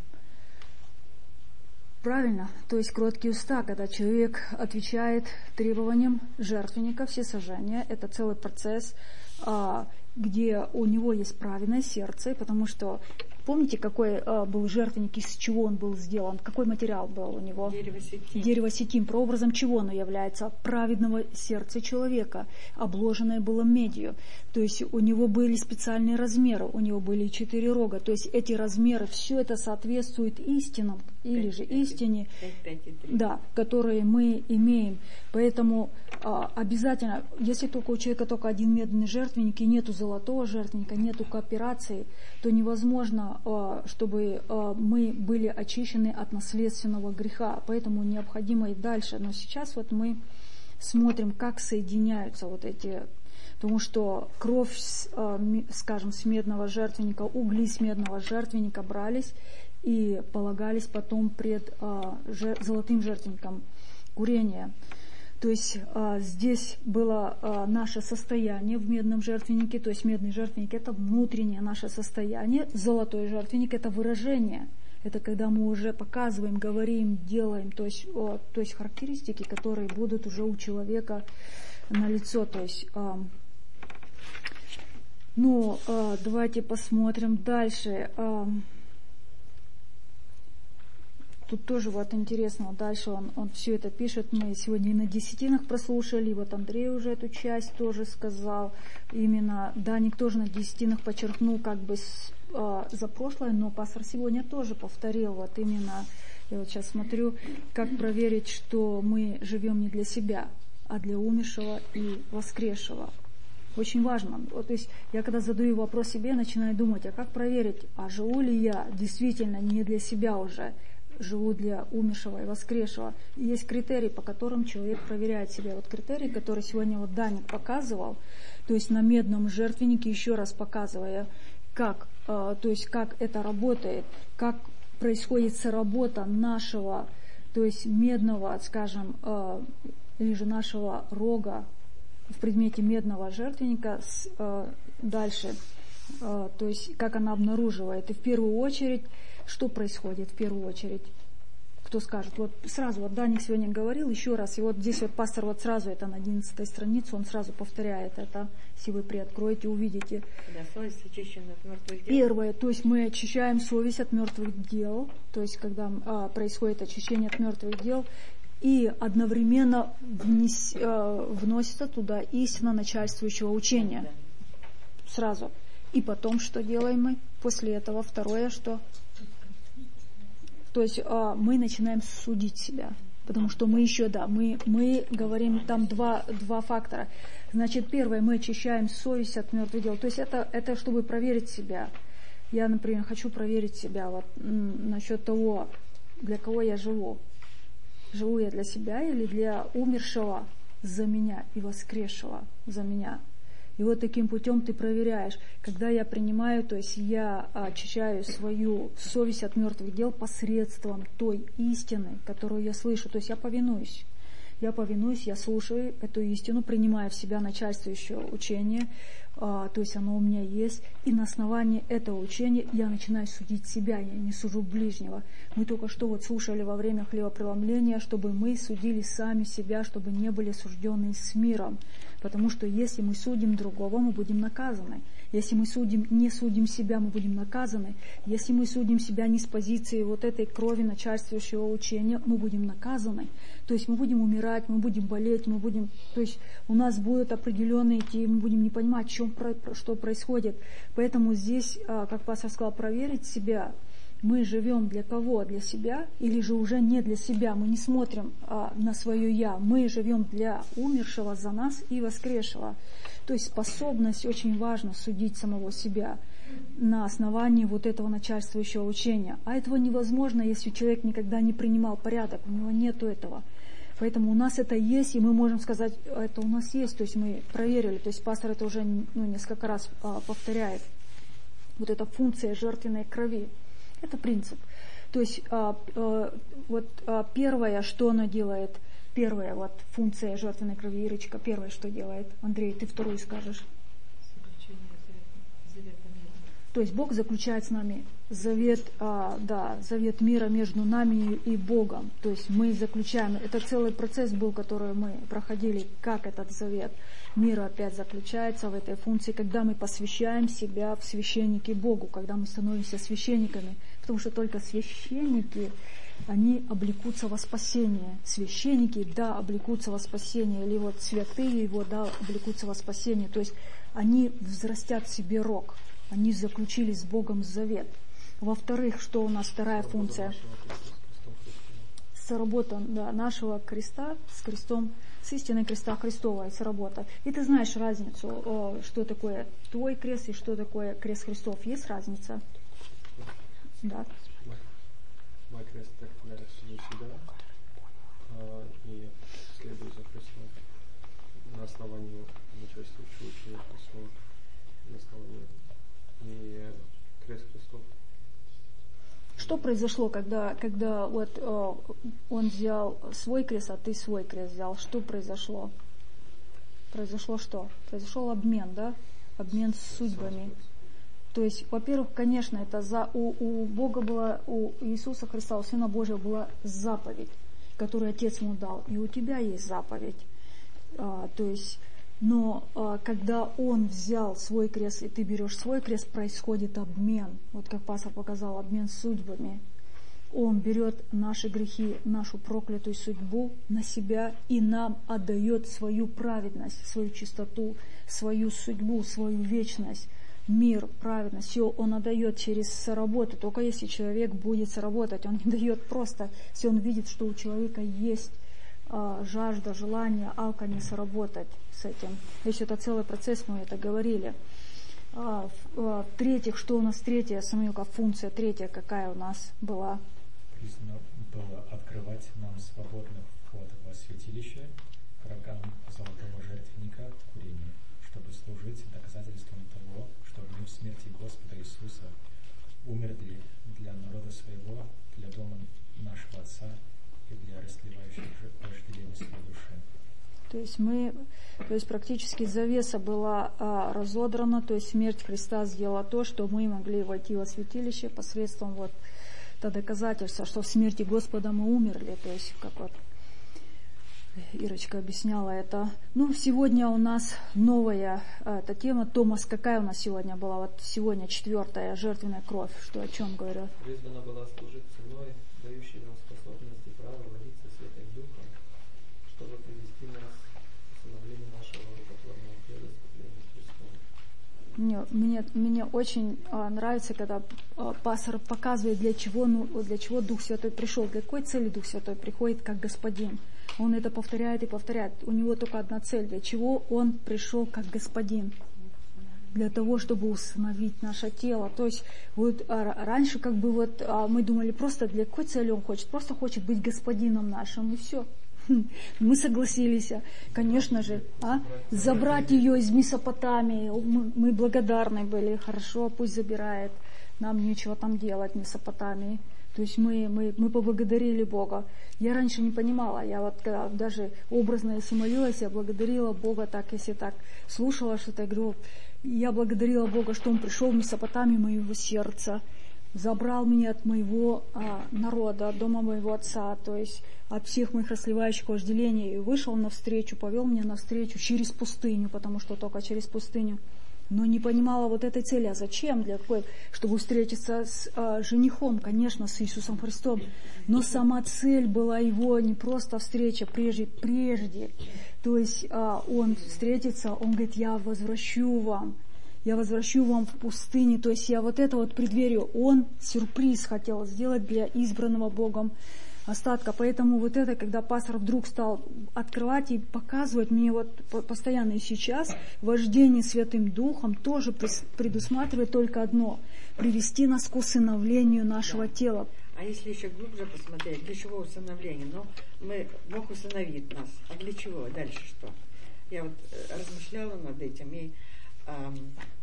Правильно, то есть кроткие уста, когда человек отвечает требованиям жертвенника, всесожжения, это целый процесс, где у него есть праведное сердце, потому что помните, какой был жертвенник, из чего он был сделан, какой материал был у него? Дерево сетим. Дерево сетим. Прообразом чего оно является? Праведного сердца человека, обложенное было медью. То есть у него были специальные размеры, у него были четыре рога. То есть эти размеры, все это соответствует истинам, или же истине, да, которые мы имеем. Поэтому а, обязательно, если только у человека только один медный жертвенник и нету золотого жертвенника, нету кооперации, то невозможно, а, чтобы а, мы были очищены от наследственного греха. Поэтому необходимо и дальше. Но сейчас вот мы смотрим, как соединяются вот эти, потому что кровь, скажем, с медного жертвенника, угли с медного жертвенника брались и полагались потом пред а, жер, золотым жертвенником курения. То есть а, здесь было а, наше состояние в медном жертвеннике, то есть медный жертвенник — это внутреннее наше состояние, золотой жертвенник — это выражение. Это когда мы уже показываем, говорим, делаем, то есть, о, то есть характеристики, которые будут уже у человека налицо. То есть, а, ну, а, давайте посмотрим дальше. А, Тут тоже вот интересно, дальше он, он все это пишет. Мы сегодня и на десятинах прослушали, и вот Андрей уже эту часть тоже сказал. Именно Даник тоже на десятинах подчеркнул как бы с, э, за прошлое, но пастор сегодня тоже повторил вот именно, я вот сейчас смотрю, как проверить, что мы живем не для себя, а для умершего и воскресшего. Очень важно. Вот, то есть я когда задаю вопрос себе, начинаю думать, а как проверить, а живу ли я действительно не для себя уже, живу для умершего и воскресшего. И есть критерии, по которым человек проверяет себя. Вот критерий, который сегодня вот Даник показывал, то есть на медном жертвеннике, еще раз показывая, как, э, то есть как это работает, как происходит соработа нашего, то есть медного, скажем, э, или же нашего рога в предмете медного жертвенника с, э, дальше, э, то есть как она обнаруживает. И в первую очередь, что происходит в первую очередь? Кто скажет? Вот сразу, вот Даник сегодня говорил еще раз, и вот здесь вот пастор вот сразу, это на одиннадцатой странице, он сразу повторяет это, если вы приоткроете, увидите. Да, совесть очищена от мертвых дел. Первое, то есть мы очищаем совесть от мертвых дел, то есть когда а, происходит очищение от мертвых дел, и одновременно внес, а, вносится туда истина начальствующего учения. Да. Сразу. И потом что делаем мы? После этого второе, что... То есть а, мы начинаем судить себя, потому что мы еще, да, мы, мы говорим, там два, два фактора. Значит, первое, мы очищаем совесть от мертвых дел. То есть это, это чтобы проверить себя. Я, например, хочу проверить себя вот, м, насчет того, для кого я живу. Живу я для себя или для умершего за меня и воскресшего за меня. И вот таким путем ты проверяешь, когда я принимаю, то есть я очищаю свою совесть от мертвых дел посредством той истины, которую я слышу. То есть я повинуюсь. я повинуюсь, я слушаю эту истину, принимаю в себя начальствующее учение, а, то есть оно у меня есть, и на основании этого учения я начинаю судить себя, я не сужу ближнего. Мы только что вот слушали во время хлебопреломления, чтобы мы судили сами себя, чтобы не были осуждены с миром, потому что если мы судим другого, мы будем наказаны. Если мы судим, не судим себя, мы будем наказаны. Если мы судим себя не с позиции вот этой крови начальствующего учения, мы будем наказаны. То есть мы будем умирать, мы будем болеть, мы будем, то есть у нас будут определенные идеи, мы будем не понимать, чем, что происходит. Поэтому здесь, как пастор сказал, проверить себя. Мы живем для кого? Для себя? Или же уже не для себя? Мы не смотрим а, на свое «я». Мы живем для умершего за нас и воскресшего. То есть способность очень важно судить самого себя на основании вот этого начальствующего учения. А этого невозможно, если человек никогда не принимал порядок, у него нету этого. Поэтому у нас это есть, и мы можем сказать, это у нас есть, то есть мы проверили. То есть пастор это уже ну, несколько раз а, повторяет. Вот эта функция жертвенной крови. Это принцип. То есть а, а, вот а, первое, что она делает, первая вот функция жертвенной крови, Ирочка, первое, что делает. Андрей, ты вторую скажешь. То есть Бог заключает с нами завет, а, да, завет мира между нами и Богом. То есть мы заключаем, это целый процесс был, который мы проходили, как этот завет мира опять заключается в этой функции, когда мы посвящаем себя в священники Богу, когда мы становимся священниками. Потому что только священники, они облекутся во спасение. Священники, да, облекутся во спасение. Или вот святые его, да, облекутся во спасение. То есть они взрастят в себе рог. Они заключили с Богом завет. Во-вторых, что у нас вторая функция? Соработа да, нашего креста с крестом, с истиной креста Христова, соработа. И ты знаешь разницу, что такое твой крест и что такое крест Христов. Есть разница? Да. Мой крест так я рассужу себя а, и следую за Христом на основании начальствующего учения Христова, на основании и крест Христов. Что произошло, когда, когда вот э, он взял свой крест, а ты свой крест взял? Что произошло? Произошло что? Произошел обмен, да? Обмен с судьбами. То есть, во-первых, конечно, это за, у, у Бога была, у Иисуса Христа, у Сына Божьего была заповедь, которую Отец ему дал. И у тебя есть заповедь. А, то есть, но а, когда Он взял свой крест, и ты берешь свой крест, происходит обмен. Вот как пастор показал, обмен судьбами. Он берет наши грехи, нашу проклятую судьбу на себя и нам отдает свою праведность, свою чистоту, свою судьбу, свою вечность. Мир, праведность, все он отдает через соработу. Только если человек будет соработать, он не дает просто, если он видит, что у человека есть а, жажда, желание, алкани соработать с этим. Если это целый процесс, мы это говорили. А, а, в-третьих, что у нас третья, Самуилка, функция третья, какая у нас была? Призвано было открывать нам свободный вход во святилище к рогам золотого жертвенника курения, чтобы служить доказательством того, что мы в смерти Господа Иисуса умерли для народа своего, для дома нашего Отца и для растлевающей вожделенности души. То есть мы, то есть практически завеса была а, разодрана, то есть смерть Христа сделала то, что мы могли войти во святилище посредством вот это доказательство, что в смерти Господа мы умерли, то есть как вот Ирочка объясняла это. Ну, сегодня у нас новая эта тема. Томас, какая у нас сегодня была? Вот сегодня четвертая, жертвенная кровь. Что, о чем говорю? Призвана была служить ценой, дающей нам способность и право водиться Святым Духом, чтобы привести нас к становлению нашего рукотворного тела искупления Христом. Мне, мне, мне очень а, нравится, когда а, пастор показывает, для чего, ну, для чего Дух Святой пришел, для какой цели Дух Святой приходит как Господин. Он это повторяет и повторяет. У него только одна цель. Для чего он пришел как Господин? Для того, чтобы установить наше тело. То есть вот а, раньше как бы вот а, мы думали, просто для какой цели он хочет? Просто хочет быть Господином нашим, и все. Мы согласились, конечно же, а? забрать ее из Месопотамии. Мы, мы благодарны были. Хорошо, пусть забирает. Нам нечего там делать в Месопотамии. То есть мы, мы, мы поблагодарили Бога. Я раньше не понимала, я вот когда даже образно, если молилась, я благодарила Бога так, если так слушала что-то, я говорю, я благодарила Бога, что Он пришел в Месопотамию моего сердца, забрал меня от моего а, народа, от дома моего отца, то есть от всех моих расслевающих вожделений, и вышел навстречу, повел меня навстречу через пустыню, потому что только через пустыню. Но не понимала вот этой цели. А зачем? Для какой? Чтобы встретиться с а, женихом, конечно, с Иисусом Христом. Но сама цель была его не просто встреча, прежде, прежде. То есть а, он встретится, он говорит, я возвращу вам, я возвращу вам в пустыне. То есть я вот это вот преддверие, он сюрприз хотел сделать для избранного Богом остатка. Поэтому вот это, когда пастор вдруг стал открывать и показывать мне вот постоянно и сейчас, вождение Святым Духом тоже предусматривает только одно — привести нас к усыновлению нашего да. тела. А если еще глубже посмотреть, для чего усыновление? Ну, мы, Бог усыновит нас. А для чего? Дальше что? Я вот размышляла над этим, и э,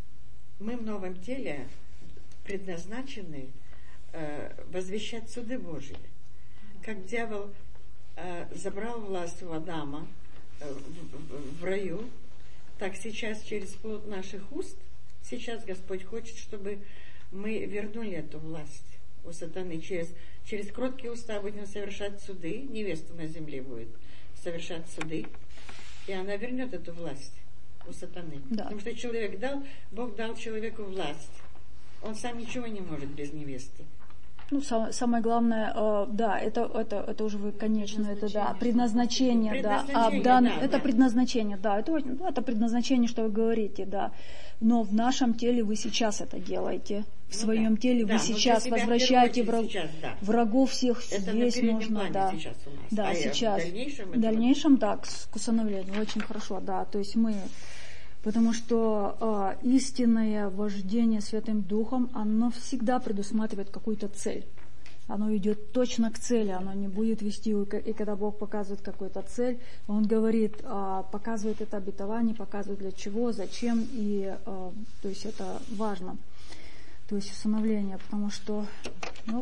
мы в новом теле предназначены э, возвещать суды Божьи. Как дьявол э, забрал власть у Адама э, в, в, в раю, так сейчас через плод наших уст, сейчас Господь хочет, чтобы мы вернули эту власть у сатаны. Через, через кроткие уста будем совершать суды, невеста на земле будет совершать суды, и она вернет эту власть у сатаны. Да. Потому что человек дал, Бог дал человеку власть. Он сам ничего не может без невесты. Ну, сам, самое главное, э, да, это, это, это уже вы, конечно, это да, предназначение, предназначение да, а, дан, да, это да. предназначение, да, это, это предназначение, что вы говорите, да, но в нашем теле вы сейчас это делаете, в ну, своем да. теле да, вы сейчас возвращаете враг, сейчас, да. врагов всех это здесь нужно, да, сейчас у нас. да, а сейчас, в дальнейшем, в дальнейшем да, к, к усыновлению, очень хорошо, да, то есть мы... Потому что э, истинное вождение Святым Духом, оно всегда предусматривает какую-то цель. Оно идет точно к цели, оно не будет вести, и когда Бог показывает какую-то цель, Он говорит, э, показывает это обетование, показывает для чего, зачем, и э, то есть это важно. То есть усыновление, потому что, ну,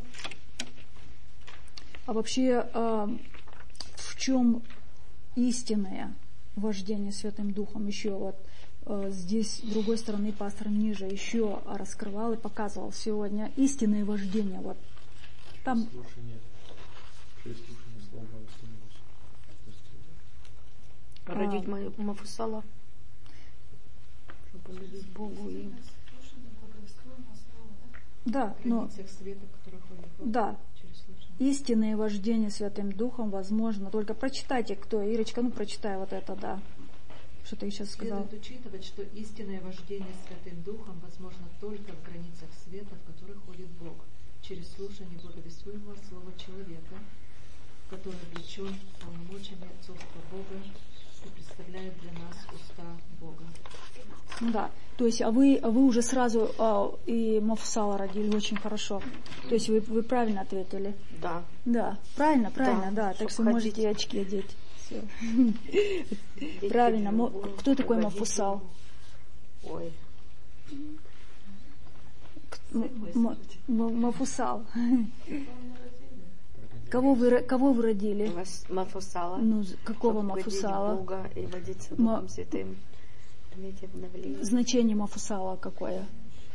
а вообще э, в чем истинное вождение Святым Духом еще вот, здесь, с другой стороны, пастор ниже еще раскрывал и показывал сегодня истинное вождение. Вот там... Слушание. Через слушание слова родить мою Мафусала, чтобы любить Богу и... Да, но... Да. Истинное вождение Святым Духом возможно. Только прочитайте, кто. Ирочка, ну прочитай вот это, да. Что ты сейчас сказал? Следует учитывать, что истинное вождение Святым Духом возможно только в границах света, в который ходит Бог, через слушание благовествуемого слова человека, который облечен полномочиями отцовства Бога и представляет для нас уста Бога. Ну да, то есть, а вы, а вы уже сразу а, и Мафусала родили очень хорошо. То есть вы, вы правильно ответили? Да. Да, правильно, правильно, да. да. Так что ходить. Можете и очки одеть. Все. Правильно. Мо... Кто такой Мафусал? Ой. М- м- Мафусал. Кого вы, кого вы родили? Мафусала. Ну, какого Мафусала? Бога и водиться Духом Ма... Святым. Значение Мафусала какое?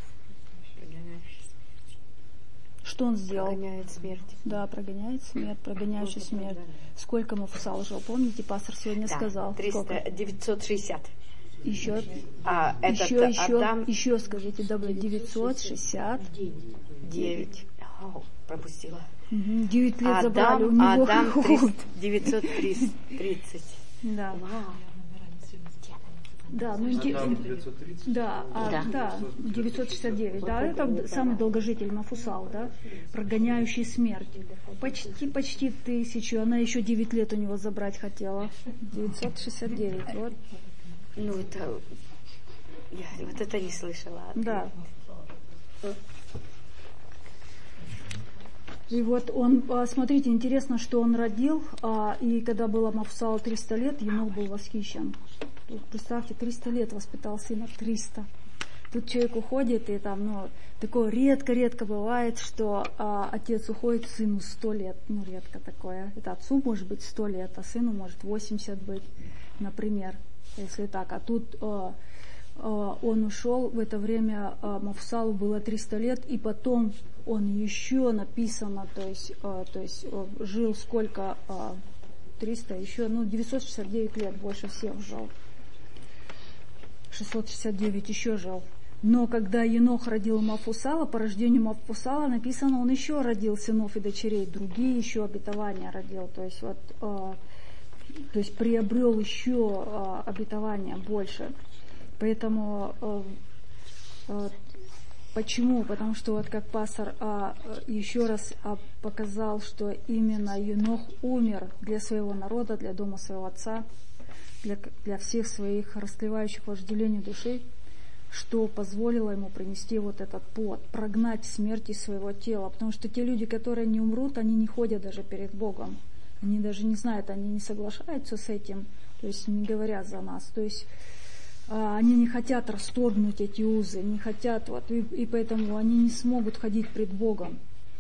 Что он сделал? Прогоняет смерть. Да, прогоняет смерть, прогоняющий смерть. Сколько Мафусал жил? Помните, пастор сегодня да, сказал? триста, девятьсот шестьдесят. Еще, а, еще, еще, Адам... еще скажите, добро, девятьсот шестьдесят девять. О, пропустила. Угу, девять лет Адам, забрали у него. Адам девятьсот тридцать. Да. Вау. Да, ну девятьсот тридцать. Да, а, да. да, девятьсот шестьдесят девять. Да, это самый долгожитель Мафусал, да, прогоняющий смерть. Почти, почти тысячу. Она еще девять лет у него забрать хотела. девятьсот шестьдесят девять. Вот. Ну это, я вот это не слышала. Да. И вот он, смотрите, интересно, что он родил, и когда было Мафусалу триста лет, Енох был восхищен. Представьте, триста лет воспитал сына, триста. тут человек уходит, и там, ну, такое редко-редко бывает, что а, отец уходит, сыну сто лет, ну, редко такое. Это отцу может быть сто лет, а сыну может восемьдесят быть, например, если так. А тут а, а, он ушел, в это время а, Мафусалу было триста лет, и потом он еще написано, то есть, а, то есть а, жил сколько, а, триста, еще, ну, девятьсот шестьдесят девять лет, больше всех жил. шестьсот шестьдесят девять еще жил. Но когда Енох родил Мафусала, по рождению Мафусала написано, он еще родил сынов и дочерей, другие еще обетования родил, то есть вот, э, то есть приобрел еще э, обетования больше. Поэтому э, э, почему? Потому что вот как пастор э, еще раз э, показал, что именно Енох умер для своего народа, для дома своего отца, для, для всех своих растлевающих вожделений души, что позволило ему принести вот этот плод, прогнать смерть из своего тела. Потому что те люди, которые не умрут, они не ходят даже перед Богом. Они даже не знают, они не соглашаются с этим, то есть не говорят за нас. То есть а, они не хотят расторгнуть эти узы, не хотят, вот, и, и поэтому они не смогут ходить пред Богом.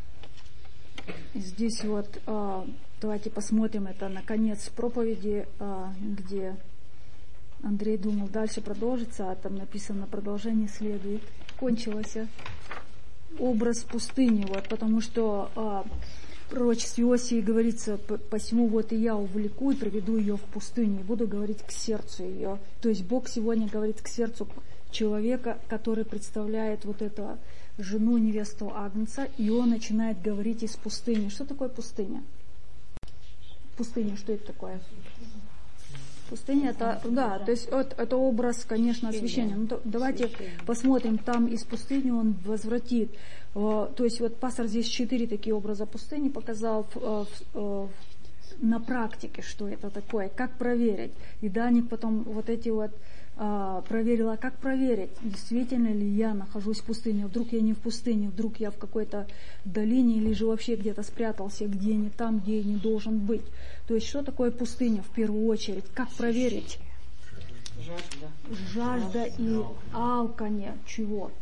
И здесь вот, а, давайте посмотрим это на конец проповеди, а, где Андрей думал, дальше продолжится, а там написано, продолжение следует. Кончилось. Образ пустыни, вот, потому что а, в пророчестве Иосии говорится, посему вот и я увлеку и приведу ее в пустыню, и буду говорить к сердцу ее. То есть Бог сегодня говорит к сердцу человека, который представляет вот эту жену, невесту Агнца, и он начинает говорить из пустыни. Что такое пустыня? Пустыня, что это такое? Пустыня, это, да, то есть вот, это образ, конечно, освящения. Ну, то, давайте посмотрим, там из пустыни он возвратит. То есть вот пастор здесь четыре такие образа пустыни показал в, в, на практике, что это такое, как проверить. И Даник потом вот эти вот а, проверила, как проверить, действительно ли я нахожусь в пустыне, вдруг я не в пустыне, вдруг я в какой-то долине или же вообще где-то спрятался, где не там, где я не должен быть. То есть что такое пустыня в первую очередь, как проверить? Жажда. Жажда и алканье чего?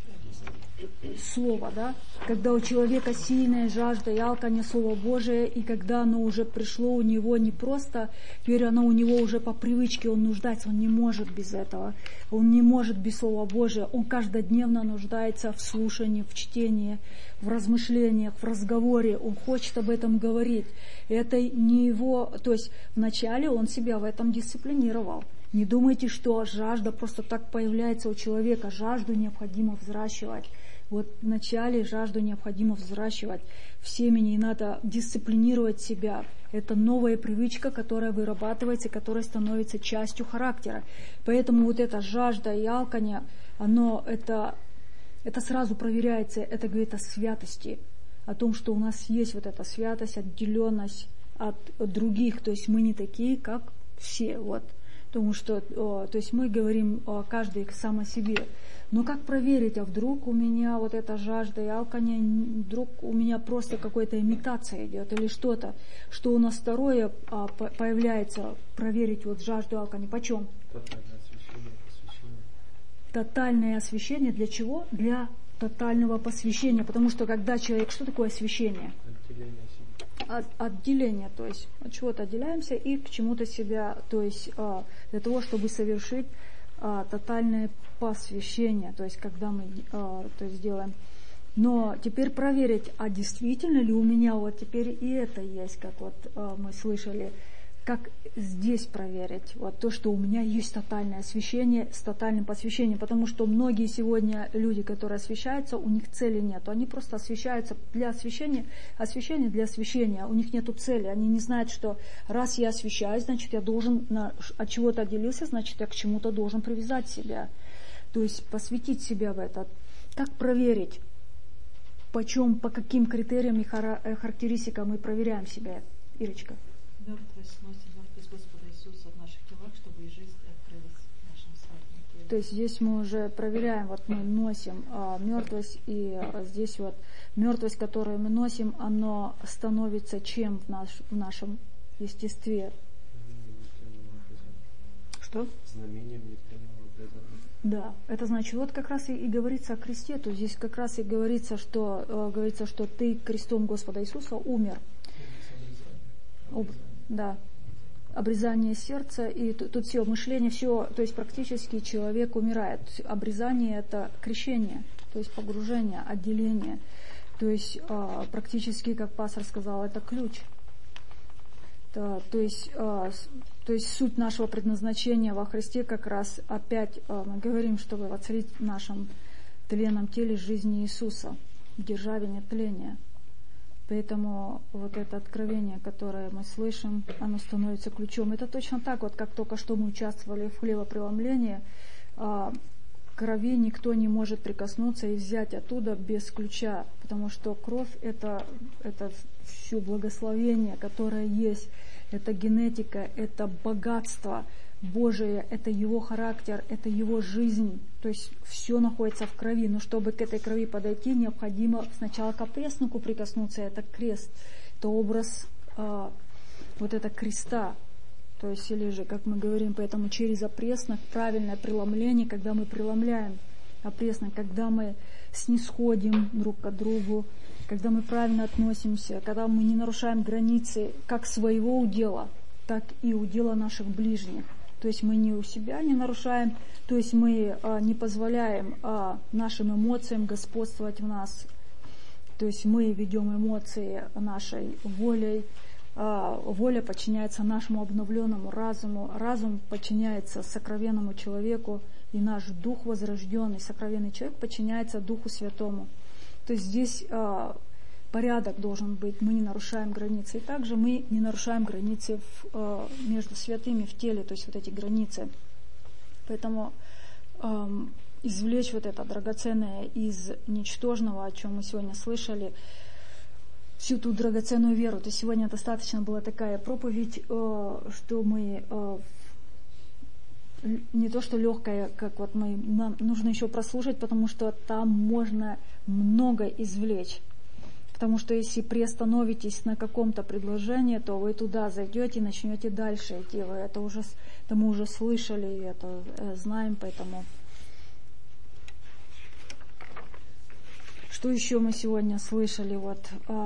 Слово, да? Когда у человека сильная жажда и алканье Слова Божия, и когда оно уже пришло у него не просто, теперь оно у него уже по привычке, он нуждается, он не может без этого, он не может без Слова Божия, он каждодневно нуждается в слушании, в чтении, в размышлениях, в разговоре, он хочет об этом говорить. Это не его, то есть вначале он себя в этом дисциплинировал. Не думайте, что жажда просто так появляется у человека, жажду необходимо взращивать. Вот вначале жажду необходимо взращивать в семени, и надо дисциплинировать себя. Это новая привычка, которая вырабатывается, которая становится частью характера. Поэтому вот эта жажда и алканье, оно, это, это сразу проверяется, это говорит о святости, о том, что у нас есть вот эта святость, отделенность от других, то есть мы не такие, как все, вот. Потому что, о, то есть мы говорим о, каждый сам о себе. Но как проверить, а вдруг у меня вот эта жажда и алканье, вдруг у меня просто какая-то имитация идет или что-то, что у нас второе а, по- появляется, проверить вот жажду и алканье. Почем? Тотальное освящение, посвящение. Тотальное освящение для чего? Для тотального посвящения. Потому что когда человек, что такое освящение? Отделение себя. От, отделение, то есть от чего-то отделяемся и к чему-то себя, то есть а, для того, чтобы совершить а, тотальное посвящение, то есть когда мы а, то есть делаем. Но теперь проверить, а действительно ли у меня вот теперь и это есть, как вот а, мы слышали, как здесь проверить вот то, что у меня есть тотальное освящение с тотальным посвящением, потому что многие сегодня люди, которые освящаются, у них цели нет, они просто освящаются для освящения, освящение для освящения, у них нету цели, они не знают, что раз я освящаюсь, значит я должен, на, от чего-то отделился, значит я к чему-то должен привязать себя, то есть посвятить себя в это. Как проверить, почем, по каким критериям и характеристикам мы проверяем себя, Ирочка? Мертвость носит мертвость Господа Иисуса в наших телах, чтобы и жизнь открылась в нашем смертном теле. То есть здесь мы уже проверяем, вот мы носим а, мертвость, и а, здесь вот мертвость, которую мы носим, оно становится чем в, наш, в нашем естестве? Что? Знамением нетленного обрезания. Да, это значит, вот как раз и, и говорится о кресте, то здесь как раз и говорится, что э, говорится, что ты крестом Господа Иисуса умер. Об, да, обрезание сердца, и тут, тут все, мышление, все, то есть практически человек умирает. Обрезание — это крещение, то есть погружение, отделение. То есть э, практически, как пастор сказал, это ключ. То, то есть... Э, То есть суть нашего предназначения во Христе как раз опять э, мы говорим, чтобы воцарить в нашем тленном теле жизни Иисуса, в державе нетления. Поэтому вот это откровение, которое мы слышим, оно становится ключом. Это точно так, вот как только что мы участвовали в хлебопреломлении, э, крови никто не может прикоснуться и взять оттуда без ключа, потому что кровь — это, это все благословение, которое есть. Это генетика, это богатство Божие, это Его характер, это Его жизнь. То есть все находится в крови. Но чтобы к этой крови подойти, необходимо сначала к опресноку прикоснуться. Это крест, это образ э, вот это креста. То есть, или же, как мы говорим, поэтому через опреснок правильное преломление, когда мы преломляем опреснок, когда мы снисходим друг к другу, когда мы правильно относимся, когда мы не нарушаем границы как своего удела, так и удела наших ближних. То есть мы не у себя не нарушаем, то есть мы а, не позволяем а, нашим эмоциям господствовать в нас. То есть мы ведем эмоции нашей волей, а, воля подчиняется нашему обновленному разуму, разум подчиняется сокровенному человеку, и наш дух возрожденный, сокровенный человек подчиняется Духу Святому. То есть здесь а, порядок должен быть, мы не нарушаем границы. И также мы не нарушаем границы в, а, между святыми в теле, то есть вот эти границы. Поэтому а, извлечь вот это драгоценное из ничтожного, о чем мы сегодня слышали, всю ту драгоценную веру. То есть сегодня достаточно была такая проповедь, а, что мы... А, не то, что легкая, как вот мы, нам нужно еще прослушать, потому что там можно много извлечь. Потому что если приостановитесь на каком-то предложении, то вы туда зайдете и начнете дальше идти. Вы это уже, это мы уже слышали, это знаем, поэтому. Что еще мы сегодня слышали? Вот.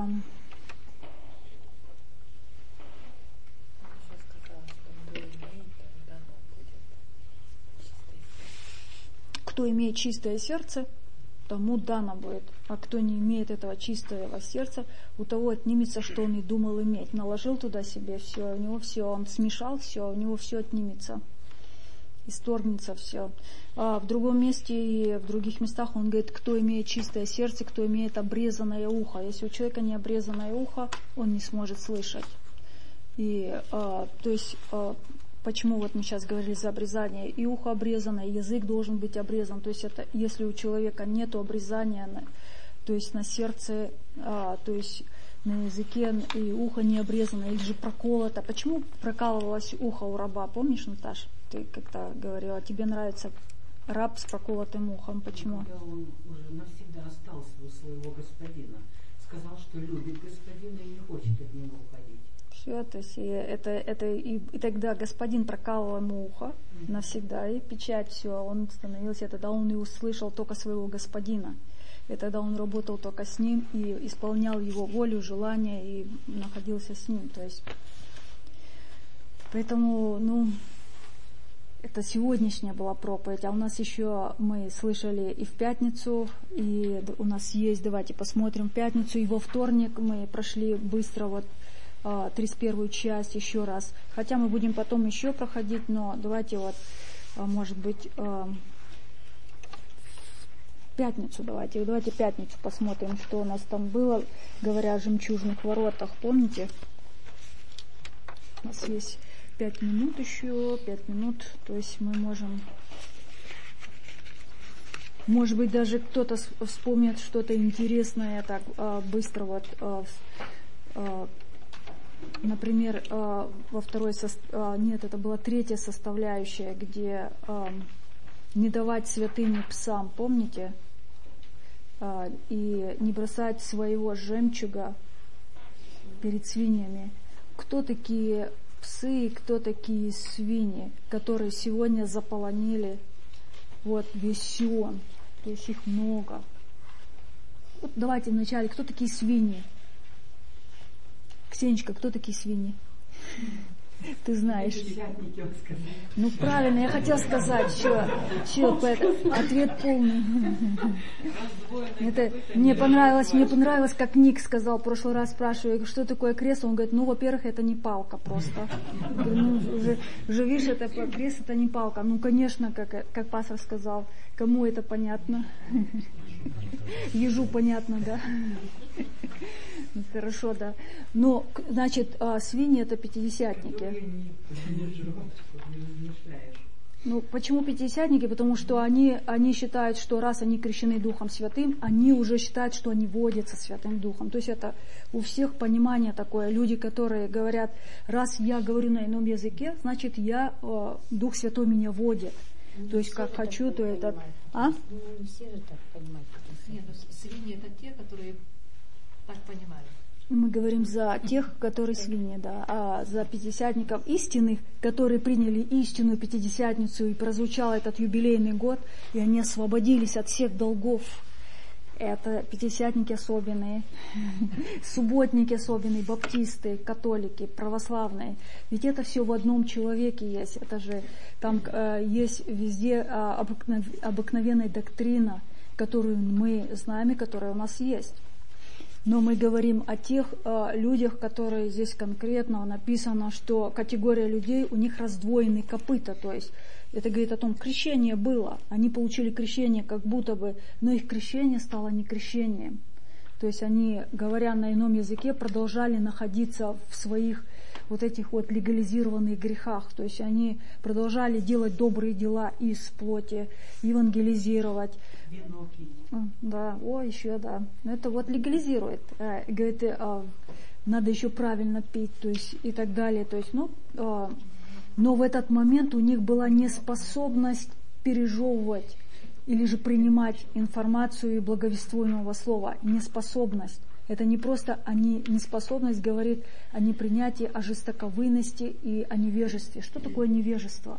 Кто имеет чистое сердце, тому дано будет. А кто не имеет этого чистого сердца, у того отнимется, что он и думал иметь. Наложил туда себе все, у него все, он смешал все, у него все отнимется. Исторгнется все. А в другом месте и в других местах он говорит, кто имеет чистое сердце, кто имеет обрезанное ухо. Если у человека не обрезанное ухо, он не сможет слышать. И, а, то есть... А, Почему вот мы сейчас говорили за обрезание? И ухо обрезано, и язык должен быть обрезан. То есть это, если у человека нет обрезания, то есть на сердце, а, то есть на языке и ухо не обрезано, или же проколото. Почему прокалывалось ухо у раба? Помнишь, Наташ? Ты как-то говорила, тебе нравится раб с проколотым ухом. Почему? Когда он уже навсегда остался у своего господина. Сказал, что любит господина и не хочет от него уходить. Все, то есть и это, это и, и тогда господин прокалывал ему ухо mm-hmm. навсегда, и печать, все, он становился, тогда он и услышал только своего господина. И тогда он работал только с ним и исполнял его волю, желания и находился с ним. То есть, поэтому, ну, это сегодняшняя была проповедь, а у нас еще мы слышали и в пятницу, и у нас есть, давайте посмотрим в пятницу, и во вторник мы прошли быстро вот тридцать первую часть еще раз. Хотя мы будем потом еще проходить, но давайте вот, может быть, в пятницу давайте. Давайте пятницу посмотрим, что у нас там было, говоря о жемчужных воротах. Помните? У нас есть пять минут еще, пять минут, то есть мы можем... Может быть, даже кто-то вспомнит что-то интересное так быстро вот... Например, во второй, со... нет, это была третья составляющая, где не давать святыни псам, помните? И не бросать своего жемчуга перед свиньями. Кто такие псы, кто такие свиньи, которые сегодня заполонили вот весь Сион. То есть их много. Вот давайте вначале, кто такие свиньи? Ксенечка, кто такие свиньи? Ты знаешь. Ну правильно, я хотела сказать, что, что ответ полный. Это мне понравилось, мне понравилось, как Ник сказал в прошлый раз, спрашиваю, что такое крест, он говорит, ну, во-первых, это не палка просто. Ну, уже, уже видишь, это крест, это не палка. Ну, конечно, как, как пастор сказал, кому это понятно? Ежу понятно, да? Хорошо, да. Но, значит, свиньи это пятидесятники. Ну, почему пятидесятники? Потому что они, они считают, что раз они крещены Духом Святым, они уже считают, что они водятся Святым Духом. То есть это у всех понимание такое. Люди, которые говорят, раз я говорю на ином языке, значит, я, Дух Святой меня водит. То есть как хочу, то это... А? Не все же так понимают. Нет, свиньи это те, которые так понимают. Мы говорим за тех, которые свиньи, да, а за пятидесятников истинных, которые приняли истинную Пятидесятницу, и прозвучал этот юбилейный год, и они освободились от всех долгов. Это пятидесятники особенные, субботники особенные, баптисты, католики, православные. Ведь это все в одном человеке есть. Это же там э, есть везде э, обыкнов, обыкновенная доктрина, которую мы знаем и которая у нас есть. Но мы говорим о тех э, людях, которые здесь конкретно написано, что категория людей, у них раздвоены копыта, то есть это говорит о том, крещение было, они получили крещение как будто бы, но их крещение стало не крещением. То есть они, говоря на ином языке, продолжали находиться в своих вот этих вот легализированных грехах. То есть они продолжали делать добрые дела из плоти, евангелизировать. Вино пить. Да, о, еще да. Это вот легализирует. Говорит, надо еще правильно пить, то есть и так далее. То есть, ну, но в этот момент у них была неспособность пережевывать или же принимать информацию и благовествуемого слова. Неспособность. Это не просто они, неспособность говорит о непринятии, о жестоковыйности и о невежестве. Что такое невежество?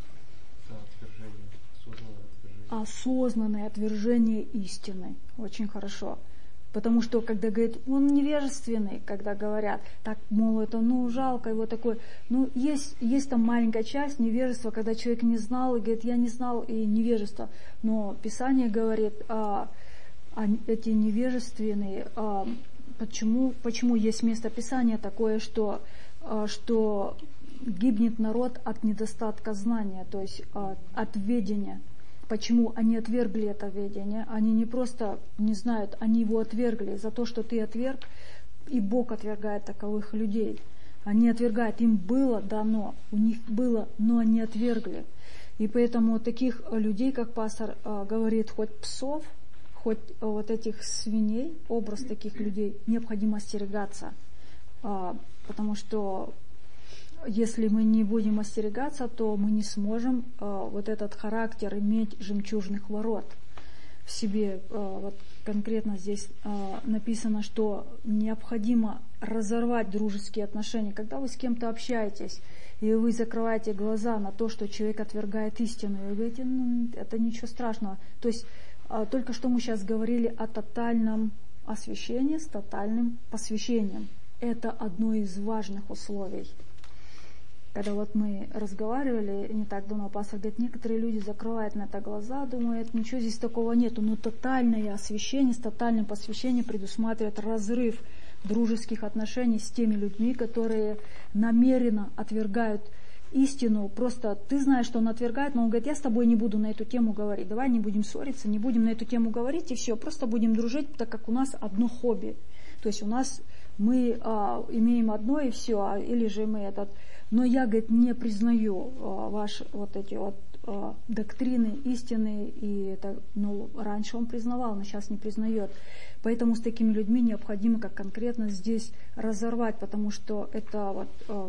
Отвержение, осознанное отвержение. Осознанное отвержение истины. Очень хорошо. Потому что, когда говорят, он невежественный, когда говорят, так, мол, это, ну, жалко его такое. Ну, есть, есть там маленькая часть невежества, когда человек не знал, и говорит, я не знал, и невежество. Но Писание говорит, а, а эти невежественные, а, почему, почему есть место Писания такое, что, а, что гибнет народ от недостатка знания, то есть а, от ведения. Почему они отвергли это ведение? Они не просто не знают, они его отвергли за то, что ты отверг, и Бог отвергает таковых людей. Они отвергают, им было дано, у них было, но они отвергли. И поэтому таких людей, как пастор э, говорит, хоть псов, хоть э, вот этих свиней, образ таких людей, необходимо остерегаться. Э, потому что если мы не будем остерегаться, то мы не сможем э, вот этот характер иметь жемчужных ворот в себе. Э, вот конкретно здесь э, написано, что необходимо разорвать дружеские отношения. Когда вы с кем-то общаетесь, и вы закрываете глаза на то, что человек отвергает истину, и вы говорите, ну, это ничего страшного. То есть э, только что мы сейчас говорили о тотальном освящении с тотальным посвящением. Это одно из важных условий. Когда вот мы разговаривали не так давно, пастор говорит, некоторые люди закрывают на это глаза, думают, ничего здесь такого нету. Но тотальное освящение, с тотальным посвящением предусматривает разрыв дружеских отношений с теми людьми, которые намеренно отвергают истину. Просто ты знаешь, что он отвергает, но он говорит, я с тобой не буду на эту тему говорить. Давай не будем ссориться, не будем на эту тему говорить, и все, просто будем дружить, так как у нас одно хобби. То есть у нас мы а, имеем одно и все, а, или же мы этот... Но я, говорит, не признаю а, ваши вот эти вот а, доктрины истины, и это, ну, раньше он признавал, но сейчас не признает. Поэтому с такими людьми необходимо, как конкретно здесь, разорвать, потому что это вот а,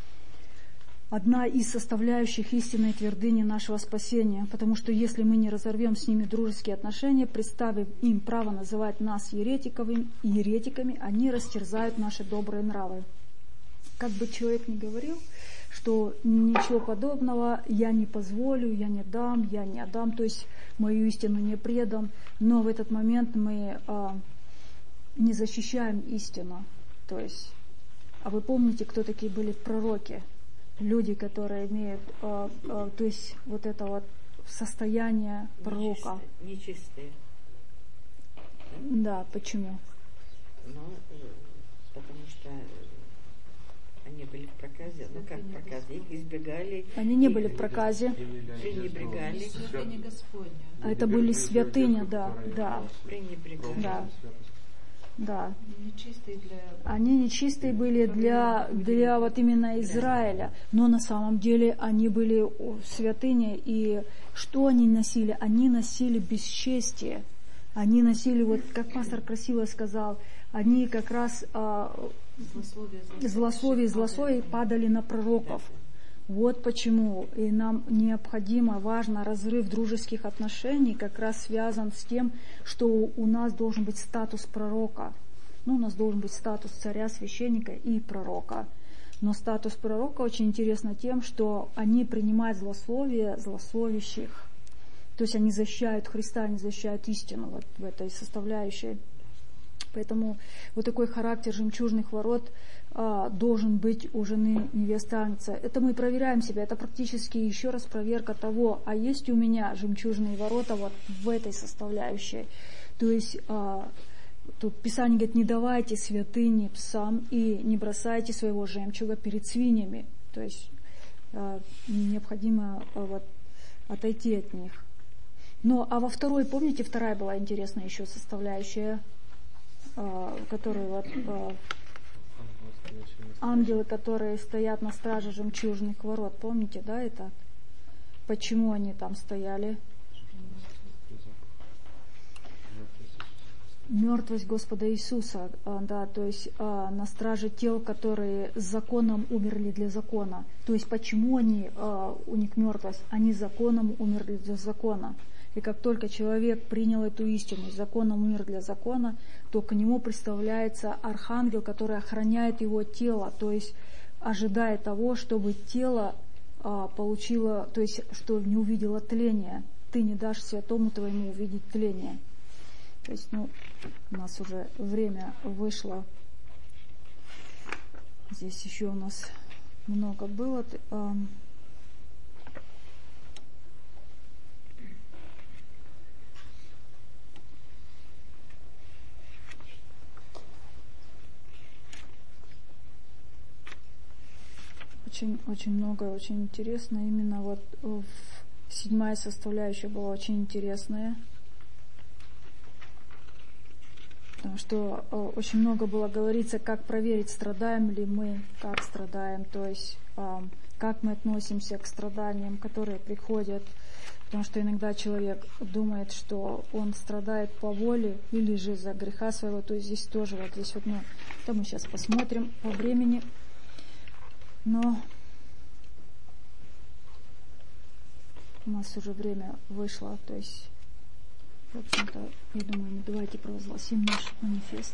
одна из составляющих истинной твердыни нашего спасения. Потому что если мы не разорвем с ними дружеские отношения, представив им право называть нас еретиками, еретиками, они растерзают наши добрые нравы. как бы человек ни говорил, что ничего подобного, я не позволю, я не дам, я не отдам, то есть мою истину не предам, но в этот момент мы а, не защищаем истину. То есть, а вы помните, кто такие были пророки? Люди, которые имеют, а, а, то есть вот это вот состояние пророка. Нечистые. Нечистые. Да, почему? Ну, потому что они были в проказе, ну как в проказе, их избегали. Они не были в проказе. Пренебрегали. Святыня Господня. А это были святыня, да, да. Пренебрегали. Да. Да. Нечистые для... Они нечистые были для, для вот именно Израиля, но на самом деле они были святыни, и что они носили? Они носили бесчестие. Они носили, вот как пастор красиво сказал, они как раз а, злословие, злословие, злословие падали на пророков. Вот почему и нам необходимо, важно, разрыв дружеских отношений как раз связан с тем, что у нас должен быть статус пророка. Ну, у нас должен быть статус царя, священника и пророка. Но статус пророка очень интересно тем, что они принимают злословие злословящих. То есть они защищают Христа, они защищают истину вот в этой составляющей. Поэтому вот такой характер жемчужных ворот а, должен быть у жены невесты Агнца. Это мы проверяем себя, это практически еще раз проверка того, а есть у меня жемчужные ворота вот в этой составляющей. То есть а, тут Писание говорит, не давайте святыни псам и не бросайте своего жемчуга перед свиньями. То есть а, необходимо а, вот, отойти от них. Ну, а во второй, помните, вторая была интересная еще составляющая, которые вот ангелы, которые стоят на страже жемчужных ворот. Помните, да, это? Почему они там стояли? Мертвость Господа Иисуса, да, то есть на страже тел, которые с законом умерли для закона. То есть почему они, у них мертвость? Они законом умерли для закона. И как только человек принял эту истину, законом умер для закона, то к нему представляется архангел, который охраняет его тело, то есть ожидая того, чтобы тело а, получило, то есть что не увидело тление. Ты не дашь святому твоему увидеть тление. То есть, ну, у нас уже время вышло. Здесь еще у нас много было. Очень, очень много, очень интересно. Именно вот в седьмая составляющая была очень интересная. Потому что э, очень много было говорится, как проверить, страдаем ли мы, как страдаем, то есть э, как мы относимся к страданиям, которые приходят. Потому что иногда человек думает, что он страдает по воле или же за греха своего. То есть здесь тоже вот здесь вот мы, это мы сейчас посмотрим по времени. Но у нас уже время вышло, то есть, в общем-то, я думаю, мы давайте провозгласим наш манифест.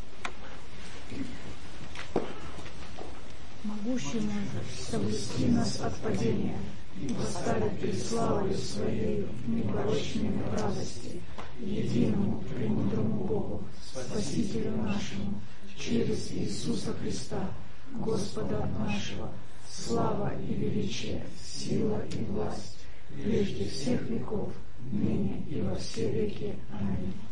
Могущему соблюсти нас от падения и поставить перед славой Своей непорочной радости, единому премудрому Богу, Спасителю нашему, через Иисуса Христа, Господа нашего, слава и величие, сила и власть, прежде всех веков, ныне и во все веки. Аминь.